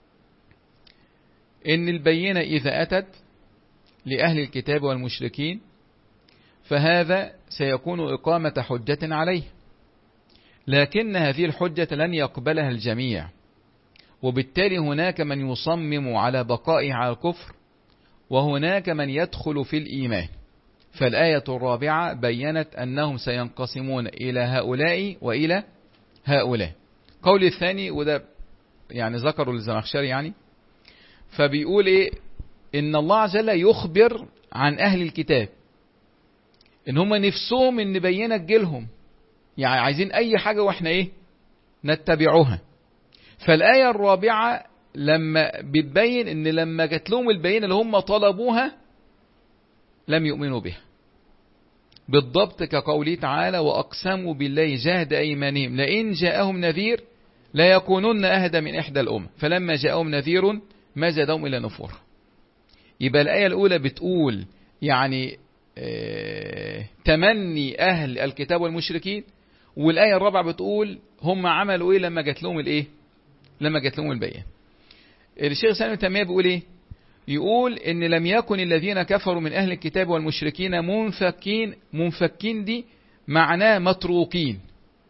Speaker 1: إن البينة إذا أتت لأهل الكتاب والمشركين فهذا سيكون إقامة حجة عليه، لكن هذه الحجة لن يقبلها الجميع، وبالتالي هناك من يصمم على بقائه على الكفر وهناك من يدخل في الإيمان. فالآية الرابعة بيّنت أنهم سينقسمون إلى هؤلاء وإلى هؤلاء. قول الثاني وده يعني ذكروا الزمخشري يعني فبيقول إيه إن الله عز وجل يخبر عن أهل الكتاب إن هم نفسهم إن بينا تجيلهم، يعني عايزين أي حاجة وإحنا إيه نتبعوها. فالآية الرابعة لما بتبين إن لما جات لهم البينة اللي هم طلبوها لم يؤمنوا بها بالضبط كقوله تعالى وأقسموا بالله جهد أيمانهم لئن جاءهم نذير لا يكونن أهدى من إحدى الأمم فلما جاءهم نذير ما زادهم إلى نفور. يبقى الآية الأولى بتقول يعني اه تمني أهل الكتاب والمشركين، والآية الرابعة بتقول هم عملوا إيه لما جات لهم الإيه لما جات لهم البينة. الشيخ سالم تيمية بيقول إيه يقول إن لم يكن الذين كفروا من أهل الكتاب والمشركين منفكين منفكين دي معناه متروكين.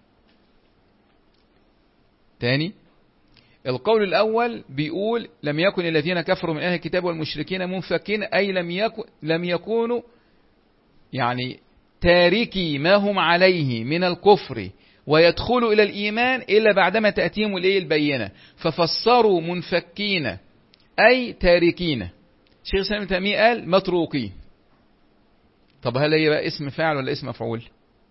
Speaker 1: تاني القول الأول بيقول لم يكن الذين كفروا من أهل الكتاب والمشركين منفكين أي لم يكن لم يكونوا يعني تاركي ما هم عليه من الكفر ويدخلوا إلى الإيمان إلا بعدما تأتيهم الإيه البينة، ففسروا منفكين أي تاركين. شيخ سالم تيمية قال متروكين. طب هل هي بقى اسم فاعل ولا اسم مفعول؟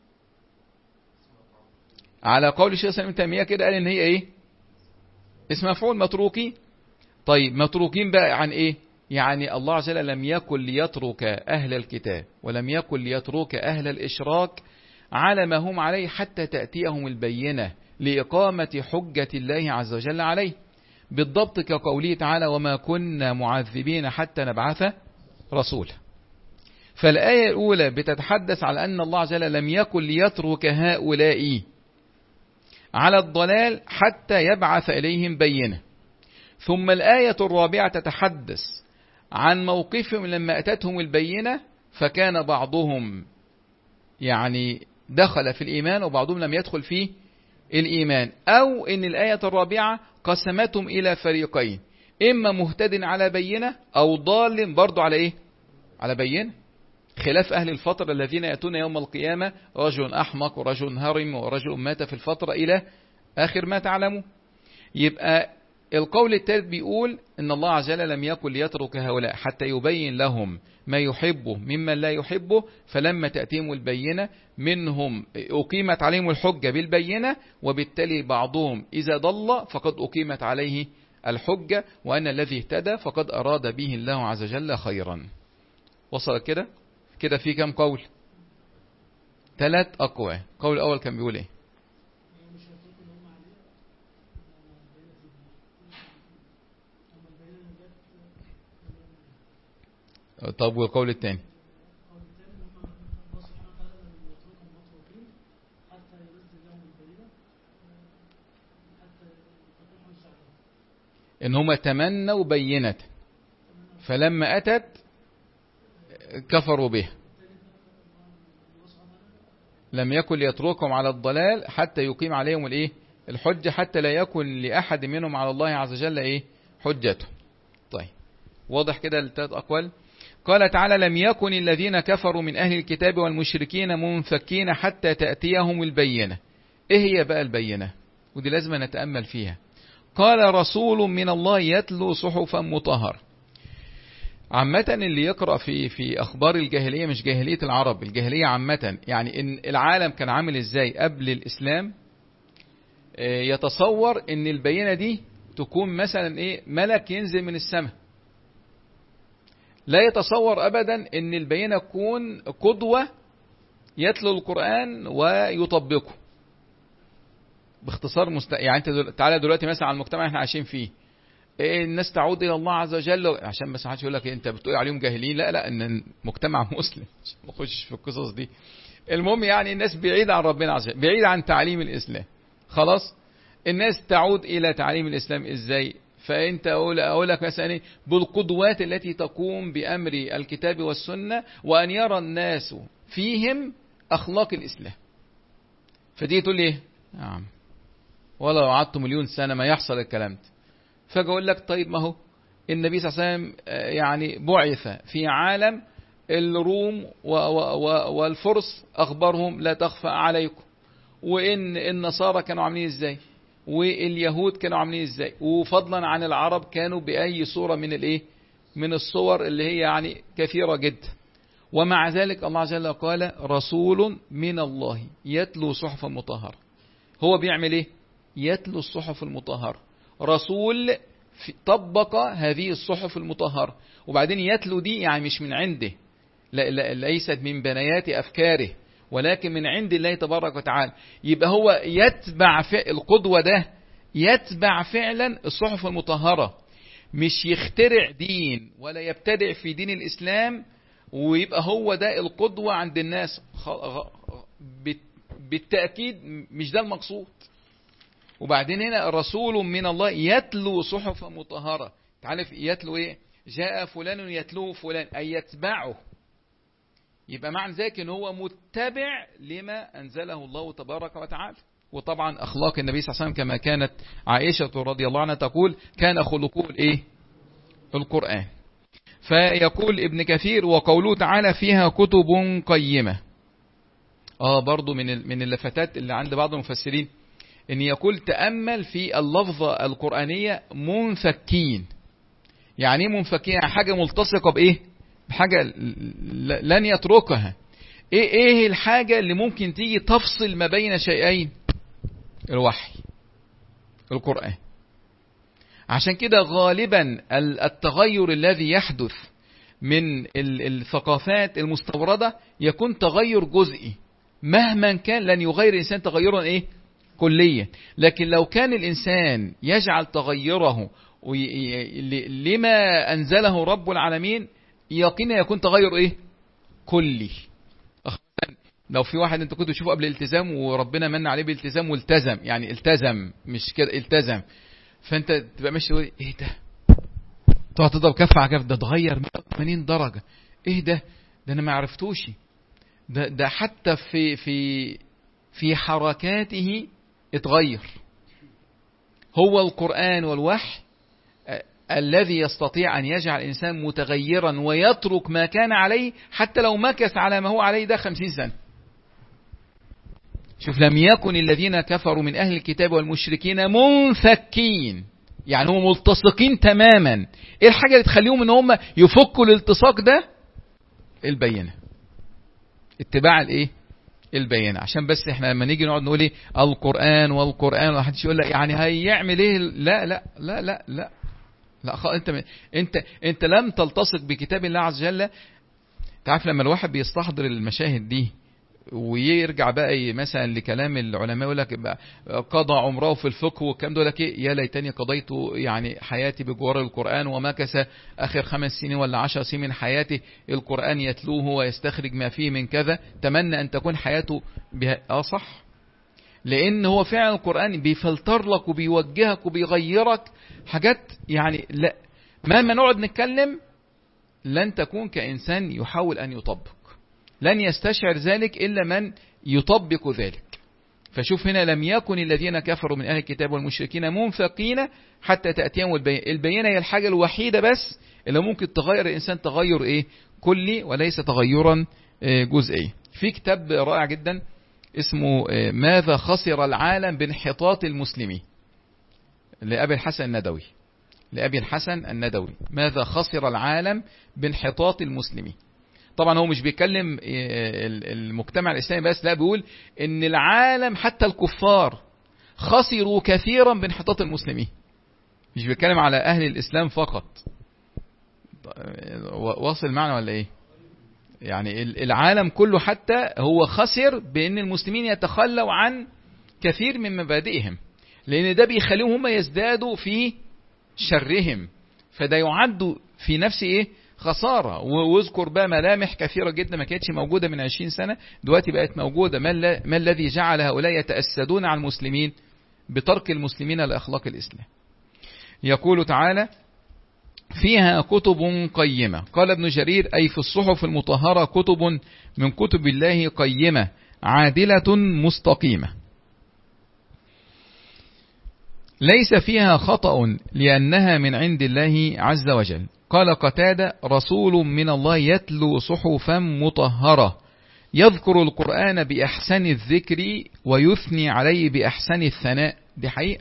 Speaker 1: على قول شيخ سالم تيمية كده قال إن هي إيه اسم مفعول متروكين. طيب متروكين بقى عن إيه؟ يعني الله عز وجل لم يكن ليترك أهل الكتاب ولم يكن ليترك أهل الإشراك على ما هم عليه حتى تأتيهم البينة لإقامة حجة الله عز وجل عليه، بالضبط كقوله تعالى وما كنا معذبين حتى نبعث رسولا. فالآية الأولى بتتحدث على أن الله عز وجل لم يكن ليترك هؤلاء على الضلال حتى يبعث إليهم بينة. ثم الآية الرابعة تتحدث عن موقفهم لما أتتهم البينة، فكان بعضهم يعني دخل في الإيمان وبعضهم لم يدخل فيه الإيمان. أو إن الآية الرابعة قسمتهم إلى فريقين، إما مهتد على بينة أو ضال برضو على إيه؟ على بينة، خلاف أهل الفترة الذين يأتون يوم القيامة رجل أحمق ورجل هرم ورجل مات في الفترة إلى آخر ما تعلموا. يبقى القول الثالث بيقول إن الله عز وجل لم يكن ليترك هؤلاء حتى يبين لهم ما يحبه ممن لا يحبه، فلما تأتيهم البينة منهم أقيمت عليهم الحجة بالبينة، وبالتالي بعضهم إذا ضل فقد أقيمت عليه الحجة، وأن الذي اهتدى فقد أراد به الله عز وجل خيرا. وصل كده؟ كده في كم قول؟ ثلاث أقوى. قول الأول كان بيقول إيه؟ طب والقول الثاني؟ إن هم تمنوا بينة فلما أتت كفروا بها، لم يكن ليتركهم على الضلال حتى يقيم عليهم الايه الحجة، حتى لا يكن لأحد منهم على الله عز وجل ايه حجته. طيب واضح كده الثلاث أقوال. قال تعالى لم يكن الذين كفروا من أهل الكتاب والمشركين منفكين حتى تأتيهم البينة. ايه هي بقى البينة؟ ودي لازم نتأمل فيها. قال رسول من الله يتلو صحفا مطهرة. عامة اللي يقرأ في في أخبار الجاهلية، مش جاهلية العرب، الجاهلية عامة، يعني إن العالم كان عامل إزاي قبل الإسلام، يتصور إن البينة دي تكون مثلا إيه ملك ينزل من السماء. لا يتصور أبدا إن البينة تكون قدوة يتلو القرآن ويطبقه. باختصار مست... يعني أنت دل... تعالى دلوقتي مثلا على المجتمع احنا عايشين فيه، الناس تعود الى الله عز وجل، عشان بس ما حدش يقول لك انت بتقول عليهم جاهلين، لا لا، ان المجتمع مسلم، ما اخش في القصص دي. المهم يعني الناس بعيده عن ربنا عز وجل، بعيده عن تعليم الاسلام. خلاص الناس تعود الى تعليم الاسلام ازاي؟ فانت اقول اقول لك مثلا ايه بالقدوات التي تقوم بامر الكتاب والسنه، وان يرى الناس فيهم اخلاق الاسلام. فدي تقول ايه يا عم ولا قعدت مليون سنه ما يحصل الكلام ده. فاجي اقول لك طيب ما هو النبي صلى الله عليه وسلم يعني بعث في عالم الروم والفرس، اخبارهم لا تخفى عليكم، وان النصارى كانوا عاملين ازاي، واليهود كانوا عاملين ازاي، وفضلا عن العرب كانوا باي صوره من الايه من الصور اللي هي يعني كثيره جدا. ومع ذلك الله عز وجل قال رسول من الله يتلو صحفا مطهره. هو بيعمل ايه؟ يتلو الصحف المطهره. رسول طبق هذه الصحف المطهرة، وبعدين يتلو دي يعني مش من عنده، لا لا ليست من بنيات أفكاره، ولكن من عند الله تبارك وتعالى. يبقى هو يتبع القدوة ده، يتبع فعلا الصحف المطهرة، مش يخترع دين ولا يبتدع في دين الإسلام ويبقى هو ده القدوة عند الناس. بالتأكيد مش ده المقصود. وبعدين هنا رسول من الله يتلو صحف مطهرة. تعرف يتلو ايه؟ جاء فلان يتلو فلان أي يتبعه. يبقى معنى ذلك ان هو متبع لما أنزله الله تبارك وتعالى. وطبعا أخلاق النبي صلى الله عليه وسلم كما كانت عائشة رضي الله عنها تقول كان خلقه الايه؟ القرآن. فيقول ابن كثير وقوله تعالى فيها كتب قيمة. اه برضو من من اللفتات اللي عند بعض المفسرين ان يقول تأمل في اللفظة القرآنية منفكين. يعني ايه منفكين؟ حاجة ملتصقة بايه؟ بحاجة لن يتركها. ايه ايه الحاجة اللي ممكن تيجي تفصل ما بين شيئين؟ الوحي، القرآن. عشان كده غالبا التغير الذي يحدث من الثقافات المستوردة يكون تغير جزئي، مهما كان لن يغير الإنسان تغيرا ايه؟ كليا. لكن لو كان الإنسان يجعل تغيره لما أنزله رب العالمين يقينا يكون تغير ايه؟ كلي. لو في واحد انت كنت تشوفه قبل الالتزام وربنا من عليه بالالتزام والتزم، يعني التزم مش كده التزم، فانت تبقى ماشي تقول ايه ده؟ تقعد تضرب كف على كف، ده اتغير مية وتمانين درجة، ايه ده ده انا ما عرفتوش، ده ده حتى في في في حركاته اتغير. هو القرآن والوحي الذي يستطيع أن يجعل الإنسان متغيرا ويترك ما كان عليه حتى لو مكث على ما هو عليه ده خمسين سنة. شوف، لم يكن الذين كفروا من أهل الكتاب والمشركين منفكين، يعني هم ملتصقين تماما. ايه الحاجة اللي تخليهم ان هم يفكوا الالتصاق ده؟ البينة، اتباع الايه؟ البينة. عشان بس احنا لما نيجي نقعد نقول ايه القرآن والقرآن، وحدش يقول لك يعني هيعمل ايه، لا لا لا لا لا لا خ... انت انت انت لم تلتصق بكتاب الله عز وجل. تعرف لما الواحد بيستحضر المشاهد دي ويرجع بقى مثلا لكلام العلماء يقول لك قضى عمره في الفقه والكلام ده، يقول لك ايه، يا ليتني قضيت يعني حياتي بجوار القرآن، ومكث اخر خمس سنين ولا عشر سنين من حياته القرآن يتلوه ويستخرج ما فيه من كذا، تمنى ان تكون حياته بها. اه صح، لان هو فعلا القرآن بيفلتر لك وبيوجهك وبيغيرك حاجات، يعني لا مهما نقعد نتكلم لن تكون كإنسان يحاول أن يطبق، لن يستشعر ذلك إلا من يطبق ذلك. فشوف هنا، لم يكن الذين كفروا من أهل الكتاب والمشركين منفقين حتى تأتيهم البينة. البينة هي الحاجة الوحيدة بس اللي ممكن تغير الإنسان تغير إيه كلي وليس تغيرا جزئي. في كتاب رائع جدا اسمه ماذا خسر العالم بانحطاط المسلمين لأبي الحسن الندوي. لأبي الحسن الندوي، ماذا خسر العالم بانحطاط المسلمين. طبعا هو مش بيتكلم المجتمع الإسلامي بس، لا، بيقول ان العالم حتى الكفار خسروا كثيرا بانحطاط المسلمين، مش بيتكلم على أهل الإسلام فقط. واصل معنا ولا ايه؟ يعني العالم كله حتى هو خسر بأن المسلمين يتخلوا عن كثير من مبادئهم، لأن ده بيخليهم هم يزدادوا في شرهم، فده يعد في نفس ايه خسارة. واذكر بقى ملامح كثيرة جدا ما كانتش موجودة من عشرين سنة دلوقتي بقت موجودة. ما, ما الذي جعل هؤلاء يتأسدون على المسلمين؟ بترك المسلمين لأخلاق الإسلام. يقول تعالى فيها كتب قيمة. قال ابن جرير أي في الصحف المطهرة كتب من كتب الله قيمة عادلة مستقيمة ليس فيها خطأ لأنها من عند الله عز وجل. قال قتادة رسول من الله يتلو صحفا مطهرة يذكر القرآن بأحسن الذكر ويثني عليه بأحسن الثناء. دي حقيقة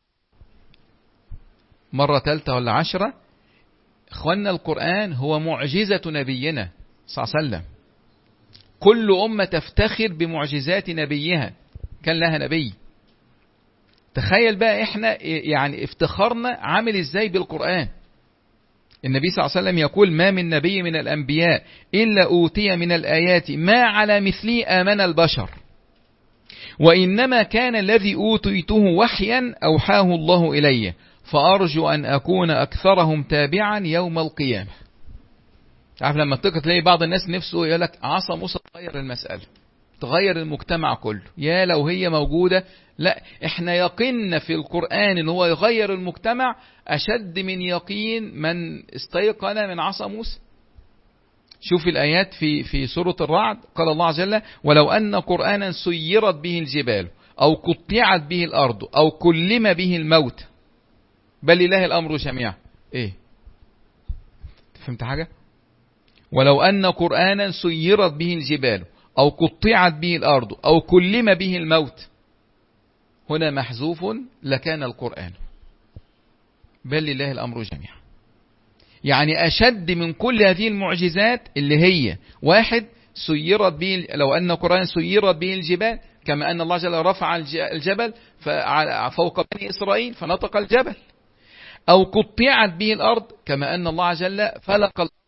Speaker 1: مرة ثالثة ولا عشرة. اخوانا القرآن هو معجزة نبينا صلى الله عليه وسلم. كل أمة تفتخر بمعجزات نبيها، كان لها نبي. تخيل بقى احنا يعني افتخارنا عامل ازاي بالقرآن. النبي صلى الله عليه وسلم يقول ما من نبي من الأنبياء إلا أوتي من الآيات ما على مثله آمن البشر، وإنما كان الذي أوتيته وحيا أوحاه الله إلي، فأرجو أن أكون أكثرهم تابعا يوم القيامة. تعرف لما تلاقي بعض الناس نفسه يقول لك عصا موسى تغير المسألة، تغير المجتمع كله، يا لو هي موجودة. لا، احنا يقين في القرآن ان هو يغير المجتمع اشد من يقين من استيقن من عصا موسى. شوف الآيات في في سورة الرعد، قال الله عز وجل ولو أن قرآنا سيرت به الجبال أو قطعت به الأرض أو كلم به الموت بل لله الأمر جميعا. ايه فهمت حاجة؟ ولو أن قرآنا سيرت به الجبال أو قطعت به الأرض أو كلم به الموت، هنا محذوف لكان القرآن بل لله الأمر جميعا. يعني أشد من كل هذه المعجزات اللي هي واحد سيرت به، لو أن قرآن سيرت به الجبال كما أن الله جل رفع الجبل فوق بني إسرائيل فنطق الجبل، أو قطعت به الأرض كما أن الله جل فلق الأرض،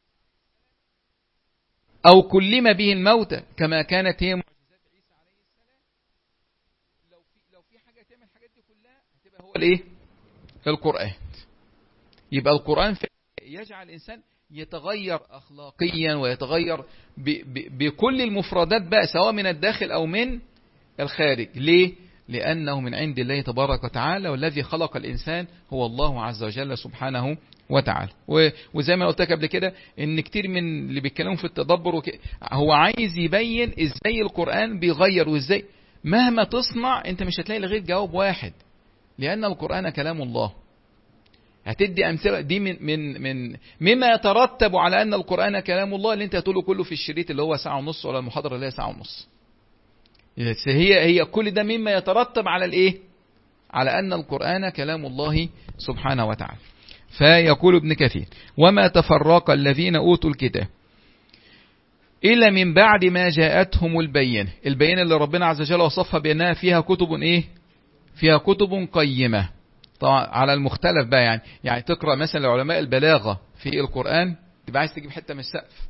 Speaker 1: أو كلم به الموتى كما كانت هي معجزات عيسى عليه السلام. لو في لو في حاجة تعمل الحاجات دي كلها هتبقى هو الإيه؟ القرآن. يبقى القرآن يجعل الإنسان يتغير أخلاقيا ويتغير ب ب بكل المفردات بقى سواء من الداخل أو من الخارج. ليه؟ لأنه من عند الله تبارك وتعالى، والذي خلق الإنسان هو الله عز وجل سبحانه وتعالى. وزي ما قلت لك قبل كده ان كتير من اللي بيتكلموا في التدبر وك... هو عايز يبين ازاي القرآن بيغير، وازاي مهما تصنع انت مش هتلاقي لغير جواب واحد، لأن القرآن كلام الله. هتدي أمثلة دي من من من مما يترتب على أن القرآن كلام الله، اللي انت هتقوله كله في الشريط اللي هو ساعة ونص، ولا المحاضرة اللي هي ساعة ونص. هي هي كل ده مما يترتب على الايه؟ على أن القرآن كلام الله سبحانه وتعالى. فيقول ابن كثير: وما تفرق الذين أوتوا الكتاب إلا من بعد ما جاءتهم البينة. البينة اللي ربنا عز وجل وصفها بأنها فيها كتب إيه؟ فيها كتب قيمة. طبعا على المختلف بقى، يعني يعني تقرأ مثلا علماء البلاغة في القرآن تبقى عايز تجيب حتة من السقف.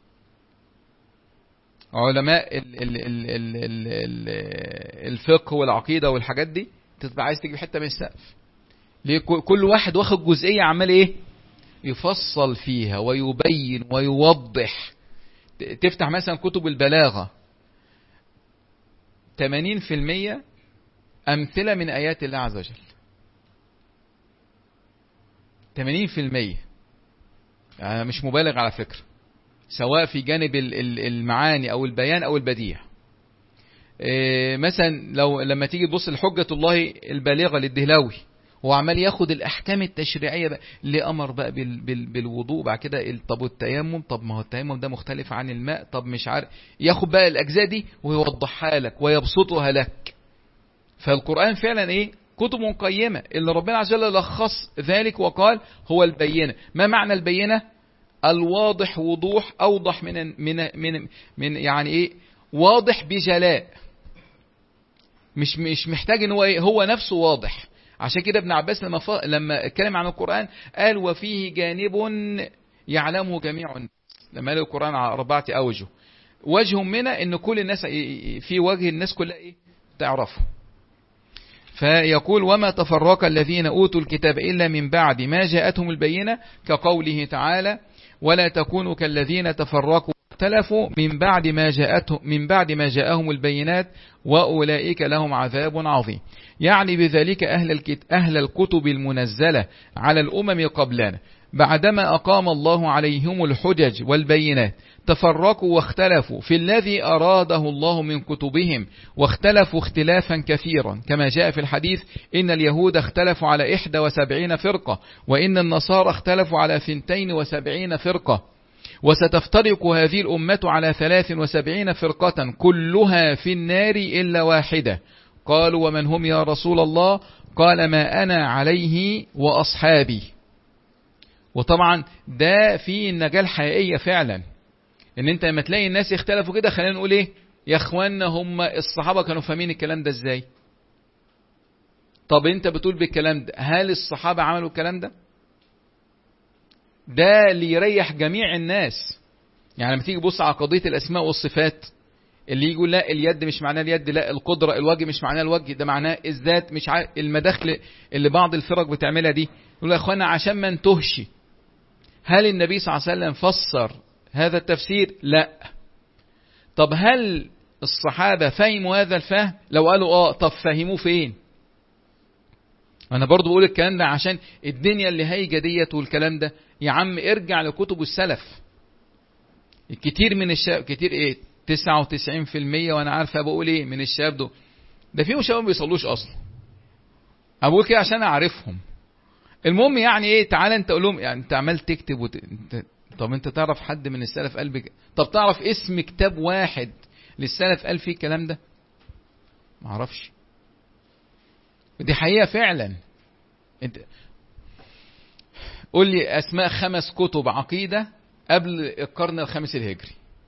Speaker 1: علماء ال ال ال ال ال ال الفقه والعقيدة والحاجات دي تبقى عايز تجيب حتة من السقف. ليه؟ كل واحد واخد جزئية عمال ايه؟ يفصل فيها ويبين ويوضح. تفتح مثلا كتب البلاغة ثمانين في المية أمثلة من آيات الله عز وجل. ثمانين في المية يعني مش مبالغ على فكرة، سواء في جانب المعاني أو البيان أو البديع. مثلا لو لما تيجي تبص لحجة الله البالغة للدهلاوي، هو عمال ياخد الأحكام التشريعية بقى، اللي أمر بقى بال بال بالوضوء، بعد كده طب والتيمم، طب ما هو التيمم ده مختلف عن الماء، طب مش عارف، ياخد بقى الأجزاء دي ويوضحها لك ويبسطها لك. فالقرآن فعلا إيه؟ كتب قيمة، اللي ربنا عز وجل لخص ذلك وقال هو البينة. ما معنى البينة؟ الواضح، وضوح أوضح من من من من يعني إيه؟ واضح بجلاء، مش مش محتاج إن هو إيه؟ هو نفسه واضح. عشان كده ابن عباس لما ف... لما اتكلم عن القرآن قال: وفيه جانب يعلمه جميع الناس. لما قال القرآن على أربعة أوجه، وجه منها إن كل الناس في وجه الناس كلها إيه؟ تعرفه. فيقول: وما تفرق الذين أوتوا الكتاب إلا من بعد ما جاءتهم البينة، كقوله تعالى: ولا تكونوا كالذين تفرقوا واختلفوا من بعد ما جاءتهم من بعد ما جاءهم البينات وأولئك لهم عذاب عظيم. يعني بذلك أهل الكت... أهل الكتب المنزلة على الأمم قبلنا، بعدما أقام الله عليهم الحجج والبينات، تفرقوا واختلفوا في الذي أراده الله من كتبهم، واختلفوا اختلافا كثيرا، كما جاء في الحديث: إن اليهود اختلفوا على إحدى وسبعين فرقة، وإن النصارى اختلفوا على ثنتين وسبعين فرقة، وستفترق هذه الأمة على ثلاث وسبعين فرقة كلها في النار إلا واحدة. قالوا: ومن هم يا رسول الله؟ قال: ما أنا عليه وأصحابي. وطبعا ده فيه النجاة الحقيقية فعلا، ان انت لما تلاقي الناس يختلفوا كده، خلينا نقول ايه يا اخوانا، هم الصحابة كانوا فاهمين الكلام ده ازاي؟ طب انت بتقول بالكلام ده، هل الصحابة عملوا الكلام ده؟ ده اللي يريح جميع الناس. يعني لما تيجي تبص على قضية الاسماء والصفات، اللي يقول لا اليد مش معناه اليد، لا القدرة، الوجه مش معناه الوجه، ده معناه الذات، مش عارف المداخل اللي بعض الفرق بتعملها دي، يقول يا اخوانا عشان ما نتهش. هل النبي صلى الله عليه وسلم فسر هذا التفسير؟ لا. طب هل الصحابة فهموا هذا الفهم؟ لو قالوا اه، طب فهموه فين؟ انا برضو بقول الكلام ده عشان الدنيا اللي هيجة ديت والكلام ده، يا عم ارجع لكتب السلف. كتير من الشباب، كتير ايه، تسعة وتسعين في المية وانا عارفة بقول ايه من الشباب دول، ده فيهم شباب ما بيصلوش اصلا. انا بقول كده عشان اعرفهم. المهم يعني ايه، تعالى انت قول لهم، يعني انت عمال تكتب وت... انت... طب انت تعرف حد من السلف قال بك؟ طب تعرف اسم كتاب واحد للسلف قال فيه الكلام ده؟ ما اعرفش. دي حقيقة فعلا. انت قول لي اسماء خمس كتب عقيدة قبل القرن الخامس الهجري.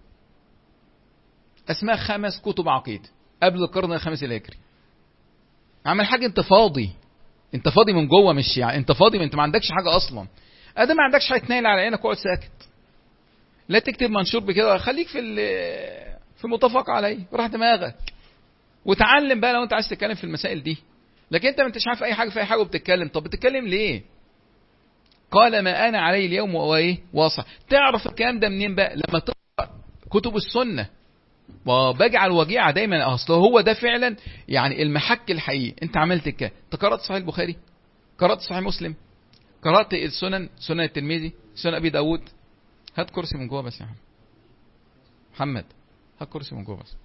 Speaker 1: اسماء خمس كتب عقيدة قبل القرن الخامس الهجري. عمل حاجة، انت فاضي، انت فاضي من جوه، مش يعني انت فاضي، انت ما عندكش حاجة اصلا. ادام ما عندكش حاجة تنيل على عينك اقعد ساكت. لا تكتب منشور بكده، خليك في في المتفق عليه، راح دماغك وتعلم بقى لو انت عايز تتكلم في المسائل دي. لكن انت ما انتش عارف اي حاجة في اي حاجة وبتتكلم. طب بتتكلم ليه؟ قال: ما انا عليه اليوم وايه واصح. تعرف الكلام ده منين بقى؟ لما تقرأ كتب السنة. وبجعل وجيعة دايما، اصل هو ده فعلا يعني المحك الحقيقي. انت عملت كده، انت قرأت صحيح البخاري، قرأت صحيح مسلم، قرأت السنن، سنن الترمذي، سنن ابي داود. هات كرسي من جوه بس يا محمد، هات كرسي من جوه بس.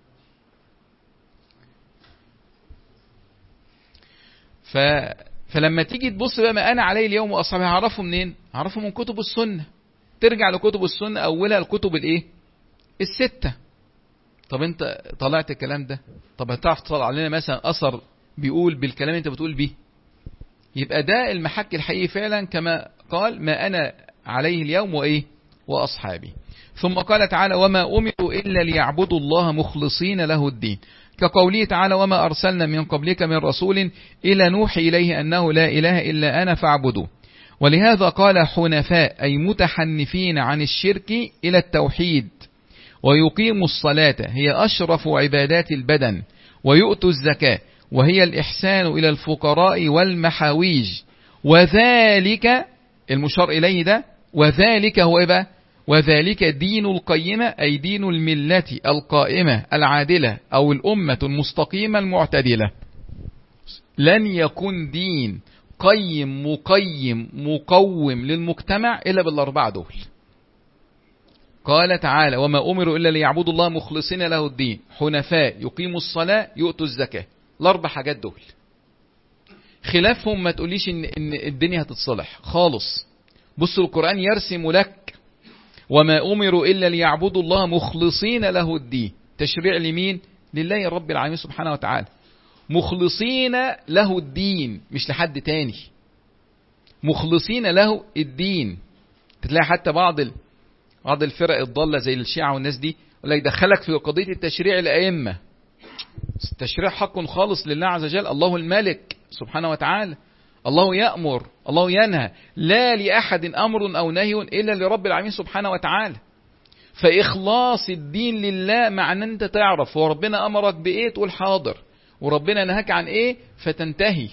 Speaker 1: ف... فلما تيجي تبص بقى ما انا عليه اليوم واصحابي، هعرفه منين؟ هعرفه من كتب السنة. ترجع لكتب السنة، اولها الكتب الايه؟ الستة. طب انت طلعت الكلام ده، طب هتعرف تطلع لنا مثلا اثر بيقول بالكلام انت بتقول بيه؟ يبقى ده المحك الحقيقي فعلا، كما قال ما انا عليه اليوم وايه؟ واصحابي. ثم قال تعالى وما امروا الا ليعبدوا الله مخلصين له الدين، كقوله تعالى وما ارسلنا من قبلك من رسول الا نوحي اليه انه لا اله الا انا فاعبدوه. ولهذا قال حنفاء اي متحنفين عن الشرك الى التوحيد، ويقيموا الصلاة هي أشرف عبادات البدن، ويؤتوا الزكاة وهي الإحسان إلى الفقراء والمحاويج، وذلك المشار إليه ده، وذلك هو إيه بقى؟ وذلك دين القيمة أي دين الملة القائمة العادلة أو الأمة المستقيمة المعتدلة. لن يكون دين قيم مقيم مقوم للمجتمع إلا بالأربعة دول. قال تعالى وما أمروا إلا ليعبدوا الله مخلصين له الدين حنفاء يقيموا الصلاة يؤتوا الزكاة. الأربع حاجات دول خلافهم ما تقوليش إن, إن الدنيا هتتصلح خالص. بص القرآن يرسم لك وما أمروا إلا ليعبدوا الله مخلصين له الدين، تشريع لمين؟ لله رب العالمين سبحانه وتعالى. مخلصين له الدين مش لحد تاني، مخلصين له الدين. تلاقي حتى بعض ال... بعض الفرق الضالة زي الشيعة والناس دي ولا يدخلك في قضية التشريع الأئمة. التشريع حق خالص لله عز وجل، الله الملك سبحانه وتعالى، الله يأمر الله ينهى، لا لأحد أمر أو نهي إلا لرب العالمين سبحانه وتعالى. فإخلاص الدين لله مع أن أنت تعرف وربنا أمرك بإيه تقول حاضر، وربنا نهاك عن إيه فتنتهي.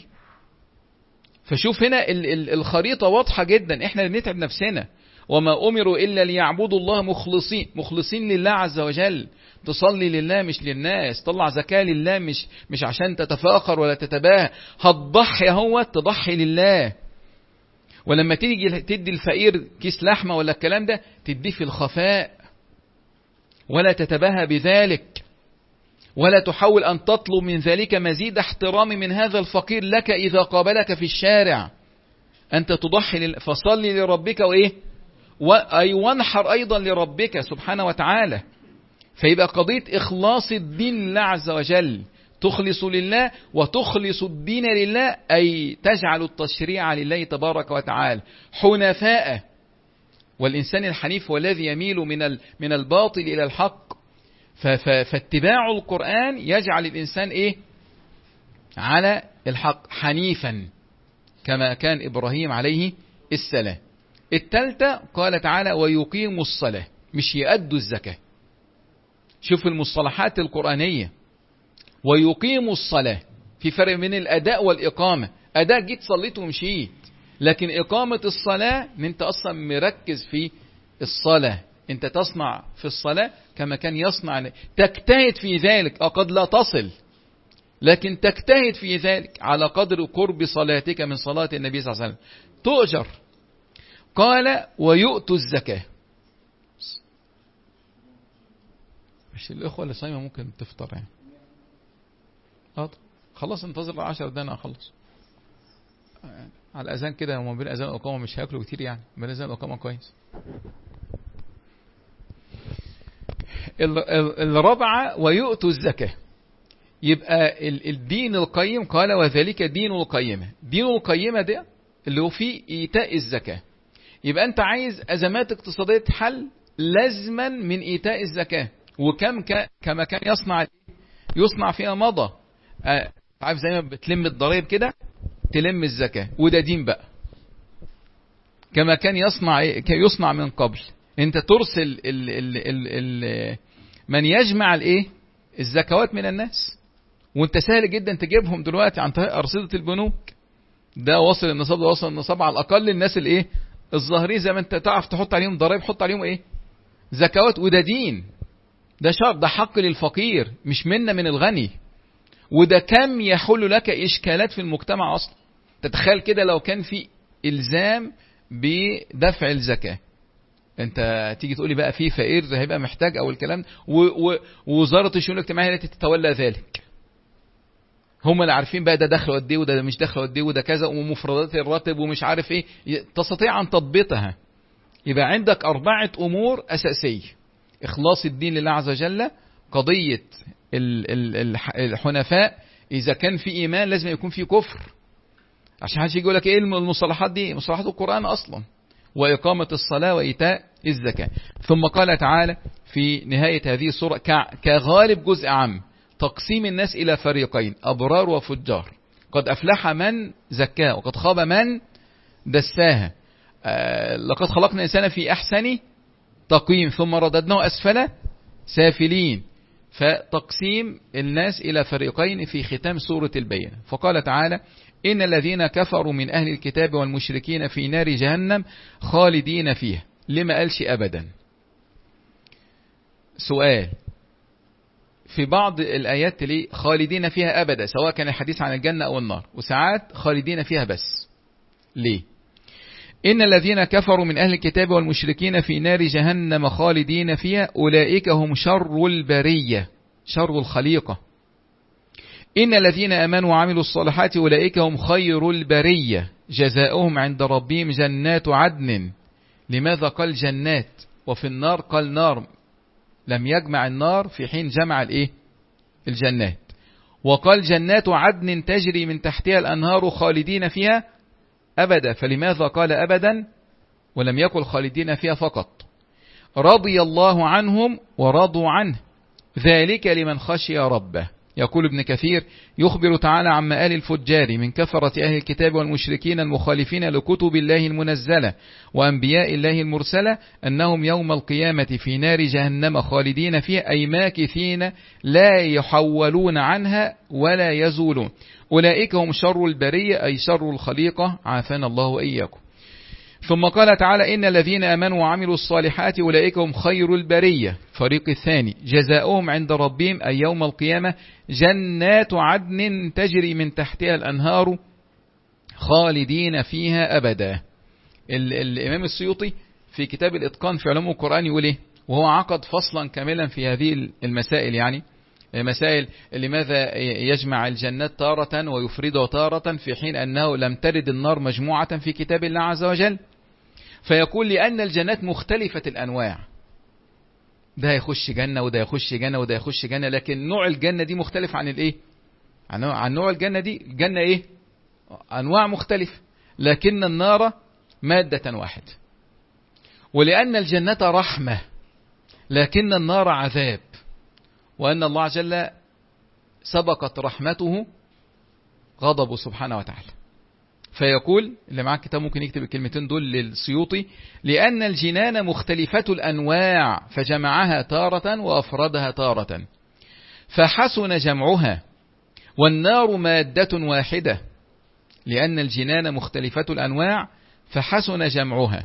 Speaker 1: فشوف هنا ال ال الخريطة واضحة جدا، إحنا اللي بنتعب نفسنا. وما أمروا إلا ليعبدوا الله مخلصين، مخلصين لله عز وجل. تصلي لله مش للناس، طلع زكاة لله مش مش عشان تتفاخر ولا تتباهى. هتضحي هو تضحي لله. ولما تيجي تدي الفقير كيس لحمة ولا الكلام ده تديه في الخفاء، ولا تتباهى بذلك، ولا تحاول أن تطلب من ذلك مزيد احترام من هذا الفقير لك إذا قابلك في الشارع. أنت تضحي لله. فصلي لربك وإيه أي وانحر أيضا لربك سبحانه وتعالى. فيبقى قضية إخلاص الدين لله عز وجل، تخلص لله وتخلص الدين لله أي تجعل التشريع لله تبارك وتعالى حنفاء. والإنسان الحنيف هو الذي يميل من من الباطل إلى الحق. فاتباع القرآن يجعل الإنسان إيه على الحق حنيفا كما كان إبراهيم عليه السلام. التالتة قال تعالى ويقيموا الصلاة، مش يؤدوا الزكاة. شوف المصطلحات القرآنية، ويقيموا الصلاة في فرق بين الأداء والإقامة. أداء جيت صليت ومشيت، لكن إقامة الصلاة ان انت أصلا مركز في الصلاة، انت تصنع في الصلاة كما كان يصنع، تجتهد في ذلك. قد لا تصل لكن تجتهد في ذلك على قدر قرب صلاتك من صلاة النبي صلى الله عليه وسلم تؤجر. قال ويؤتوا الزكاة. مش الأخوة اللي صايمة ممكن تفطر يعني؟ اه خلاص انتظر عشر دقايق اخلص على الاذان كده، وما بين الاذان والاقامه مش هياكلوا كتير يعني، بين الاذان والاقامه كويس. الرابعه ويؤتوا الزكاه. يبقى الدين القيم قال وذلك دين القيمه. دين القيمه ده اللي هو فيه ايتاء الزكاه. يبقى انت عايز ازمات اقتصاديه تحل لازما من ايتاء الزكاه. وكم كما كان يصنع يصنع فيها مضى. عارف زي ما بتلم الضرائب كده تلم الزكاة، وده دين بقى كما كان يصنع يصنع من قبل. انت ترسل ال ال ال ال من يجمع الايه الزكوات من الناس، وانت سهل جدا تجيبهم دلوقتي عن طريق ارصده البنوك. ده وصل النصاب، ده وصل النصاب، على الاقل الناس الايه الظاهرين زي ما انت تعرف تحط عليهم ضرائب، حط عليهم ايه زكوات، وده دين. ده شرط، ده حق للفقير مش منا من الغني. وده كم يحل لك إشكالات في المجتمع أصلا. تتخيل كده لو كان في إلزام بدفع الزكاة، انت تيجي تقولي بقى في فقير هيبقى محتاج او الكلام، ووزارة الشؤون الاجتماعية التي تتولى ذلك، هم اللي عارفين بقى ده دخله قد ايه وده مش دخله قد ايه وده كذا ومفردات الراتب ومش عارف ايه، تستطيع ان تضبطها. يبقى عندك أربعة أمور أساسية: إخلاص الدين لله عز وجل، قضية الحنفاء، إذا كان في إيمان لازم يكون في كفر، عشان حد يجي يقول لك إيه المصطلحات دي؟ مصطلحات القرآن أصلا. وإقامة الصلاة وإيتاء الزكاة. ثم قال تعالى في نهاية هذه السورة كغالب جزء عام: تقسيم الناس إلى فريقين، أبرار وفجار، قد أفلح من زكاها وقد خاب من دساها. آه لقد خلقنا الإنسان في أحسن تقويم ثم رددناه أسفل سافلين. فتقسيم الناس إلى فريقين في ختام سورة البينة. فقال تعالى: إن الذين كفروا من أهل الكتاب والمشركين في نار جهنم خالدين فيها. لما قالش أبدا؟ سؤال: في بعض الآيات ليه خالدين فيها أبدا، سواء كان الحديث عن الجنة أو النار، وساعات خالدين فيها بس. ليه؟ إن الذين كفروا من أهل الكتاب والمشركين في نار جهنم خالدين فيها أولئك هم شر البرية، شر الخليقة. إن الذين آمنوا وعملوا الصالحات أولئك هم خير البرية، جزاؤهم عند ربهم جنات عدن. لماذا قال جنات وفي النار قال نار؟ لم يجمع النار في حين جمع الإيه؟ الجنات. وقال جنات عدن تجري من تحتها الأنهار خالدين فيها أبدا، فلماذا قال أبدا ولم يقل خالدين فيها فقط؟ رضي الله عنهم ورضوا عنه ذلك لمن خشي ربه. يقول ابن كثير: يخبر تعالى عن مآل الفجار من كفرة أهل الكتاب والمشركين المخالفين لكتب الله المنزلة وأنبياء الله المرسلة أنهم يوم القيامة في نار جهنم خالدين فيها، أي ماكثين لا يحولون عنها ولا يزولون. أولئك هم شر البرية، أي شر الخليقة، عافانا الله وإياكم. ثم قال تعالى: إن الذين آمنوا وعملوا الصالحات أولئك هم خير البرية، فريق الثاني، جزاؤهم عند ربهم أي يوم القيامة جنات عدن تجري من تحتها الأنهار خالدين فيها أبدا. الإمام السيوطي في كتاب الإتقان في علوم القرآن يقول إيه؟ وهو عقد فصلا كاملا في هذه المسائل، يعني مسائل لماذا يجمع الجنات تارة ويفردها تارة في حين أنه لم ترد النار مجموعة في كتاب الله عز وجل. فيقول: لأن الجنات مختلفة الأنواع، ده يخش جنة وده يخش جنة وده يخش جنة، لكن نوع الجنة دي مختلف عن الإيه؟ عن نوع الجنة دي. الجنة إيه؟ أنواع مختلفة، لكن النار مادة واحدة. ولأن الجنة رحمة لكن النار عذاب، وأن الله عز وجل سبقت رحمته غضبه سبحانه وتعالى. فيقول اللي معاه كتاب ممكن يكتب الكلمتين دول للسيوطي: لأن الجنان مختلفة الأنواع فجمعها تارة وأفردها تارة فحسن جمعها، والنار مادة واحدة. لأن الجنان مختلفة الأنواع فحسن جمعها،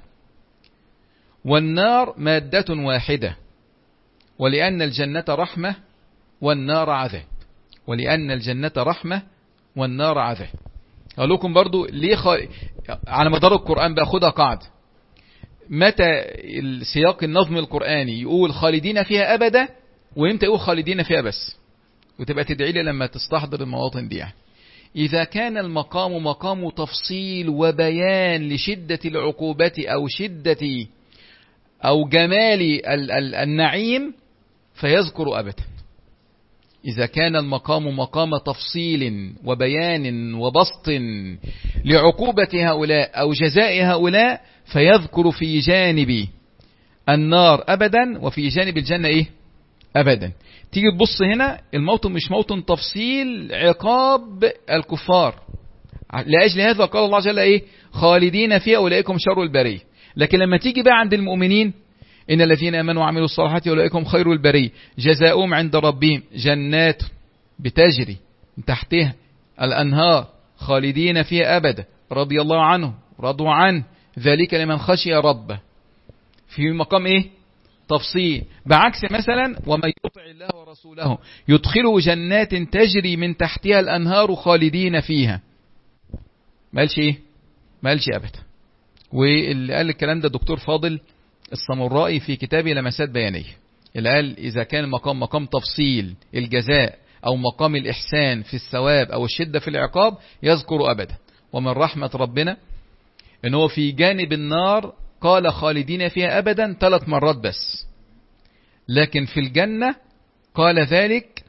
Speaker 1: والنار مادة واحدة. ولأن الجنة رحمة والنار عذاب. ولأن الجنة رحمة والنار عذاب. أقول لكم برضو ليه خ... على مدار القرآن بأخدها قاعدة: متى السياق النظم القرآني يقول خالدين فيها أبدا، وإمتى يقول خالدين فيها بس، وتبقى تدعي لي لما تستحضر المواطن دي. يعني إذا كان المقام مقام تفصيل وبيان لشدة العقوبة أو شدة أو جمال النعيم فيذكر أبدا. إذا كان المقام مقام تفصيل وبيان وبسط لعقوبة هؤلاء أو جزاء هؤلاء فيذكر في جانب النار أبدا وفي جانب الجنة إيه؟ أبدا. تيجي تبص هنا الموطن مش موطن تفصيل عقاب الكفار، لأجل هذا قال الله جل إيه؟ خالدين فيها أولئكم شر البرية. لكن لما تيجي بقى عند المؤمنين: إن الذين آمنوا وعملوا الصالحات أولئكم خير البرية، جزاؤهم عند ربهم جنات بتجري من تحتها الأنهار خالدين فيها أبدا، رضي الله عنه رضوا عنه ذلك لمن خشي ربه. في مقام إيه؟ تفصيل، بعكس مثلا ومن يطع الله ورسوله يدخله جنات تجري من تحتها الأنهار خالدين فيها. ما قالش ايه؟ ما قالش أبدا. واللي قال الكلام ده دكتور فاضل السامورائي في كتابه لمسات بيانية، اللي قال إذا كان مقام مقام تفصيل الجزاء أو مقام الإحسان في الثواب أو الشدة في العقاب يذكر أبدا. ومن رحمة ربنا إن هو في جانب النار قال خالدين فيها أبدا ثلاث مرات بس، لكن في الجنة قال ذلك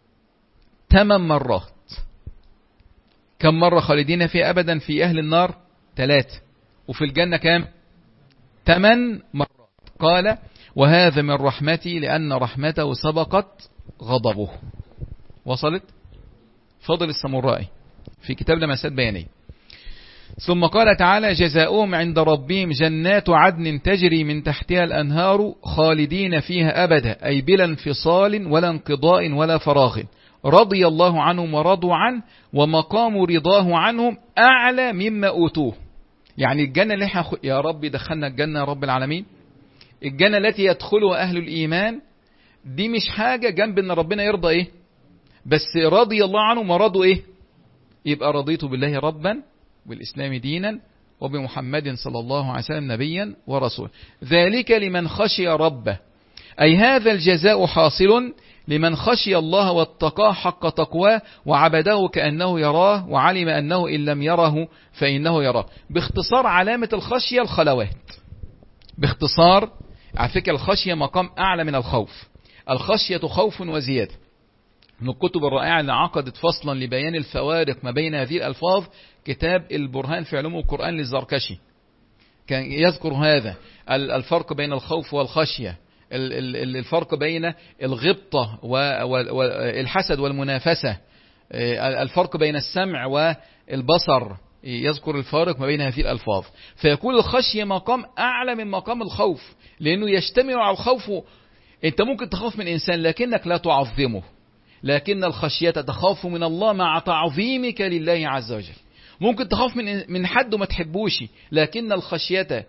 Speaker 1: ثمان مرات. كم مرة خالدين فيها أبدا في أهل النار؟ ثلاثة. وفي الجنة كام؟ ثمان مرات. قال وهذا من رحمتي لأن رحمته سبقت غضبه. وصلت؟ فضل السامورائي في كتاب لمسات بيانية. ثم قال تعالى جزاؤهم عند ربهم جنات عدن تجري من تحتها الأنهار خالدين فيها أبدا، أي بلا انفصال ولا انقضاء ولا فراغ، رضي الله عنهم ورضوا عنه ومقام رضاه عنهم أعلى مما أوتوه. يعني الجنة اللي احنا يا رب دخلنا الجنة يا رب العالمين، الجنة التي يدخلها أهل الإيمان دي مش حاجة جنب ان ربنا يرضى ايه بس، رضي الله عنهم ورضوا ايه، يبقى رضيت بالله ربا والإسلام دينا وبمحمد صلى الله عليه وسلم نبيا ورسولا، ذلك لمن خشي ربه، أي هذا الجزاء حاصل لمن خشي الله واتقاه حق تقواه وعبده كأنه يراه وعلم أنه إن لم يره فإنه يراه. باختصار علامة الخشية الخلوات. باختصار على فكرة الخشية مقام أعلى من الخوف. الخشية خوف وزيادة. من الكتب الرائعة اللي عقدت فصلا لبيان الفوارق ما بين هذه الألفاظ كتاب البرهان في علوم القرآن للزركشي، كان يذكر هذا الفرق بين الخوف والخشية، الفرق بين الغبطة والحسد والمنافسة، الفرق بين السمع والبصر، يذكر الفارق ما بين هذه الألفاظ. فيكون الخشية مقام أعلى من مقام الخوف، لأنه يجتمع على الخوف. أنت ممكن تخاف من إنسان لكنك لا تعظمه، لكن الخشية تخاف من الله مع تعظيمك لله عز وجل. ممكن تخاف من من حد وما تحبوش، لكن الخشية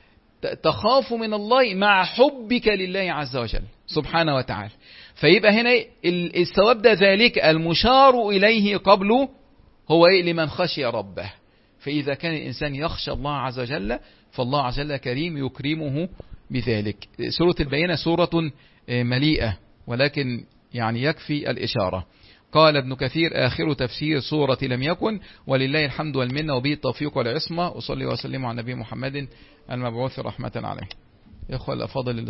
Speaker 1: تخاف من الله مع حبك لله عز وجل سبحانه وتعالى. فيبقى هنا الثواب ده ذلك المشار إليه قبله هو إيه؟ لمن خشي ربه. فإذا كان الإنسان يخشى الله عز وجل فالله عز وجل كريم يكرمه بذلك. سورة البينة سورة مليئة، ولكن يعني يكفي الإشارة. قال ابن كثير آخر تفسير سورة لم يكن، ولله الحمد والمنة وبه التوفيق والعصمة. وصلي وسلم على نبي محمد المبعوث رحمة عليه. يا أخوة الأفاضل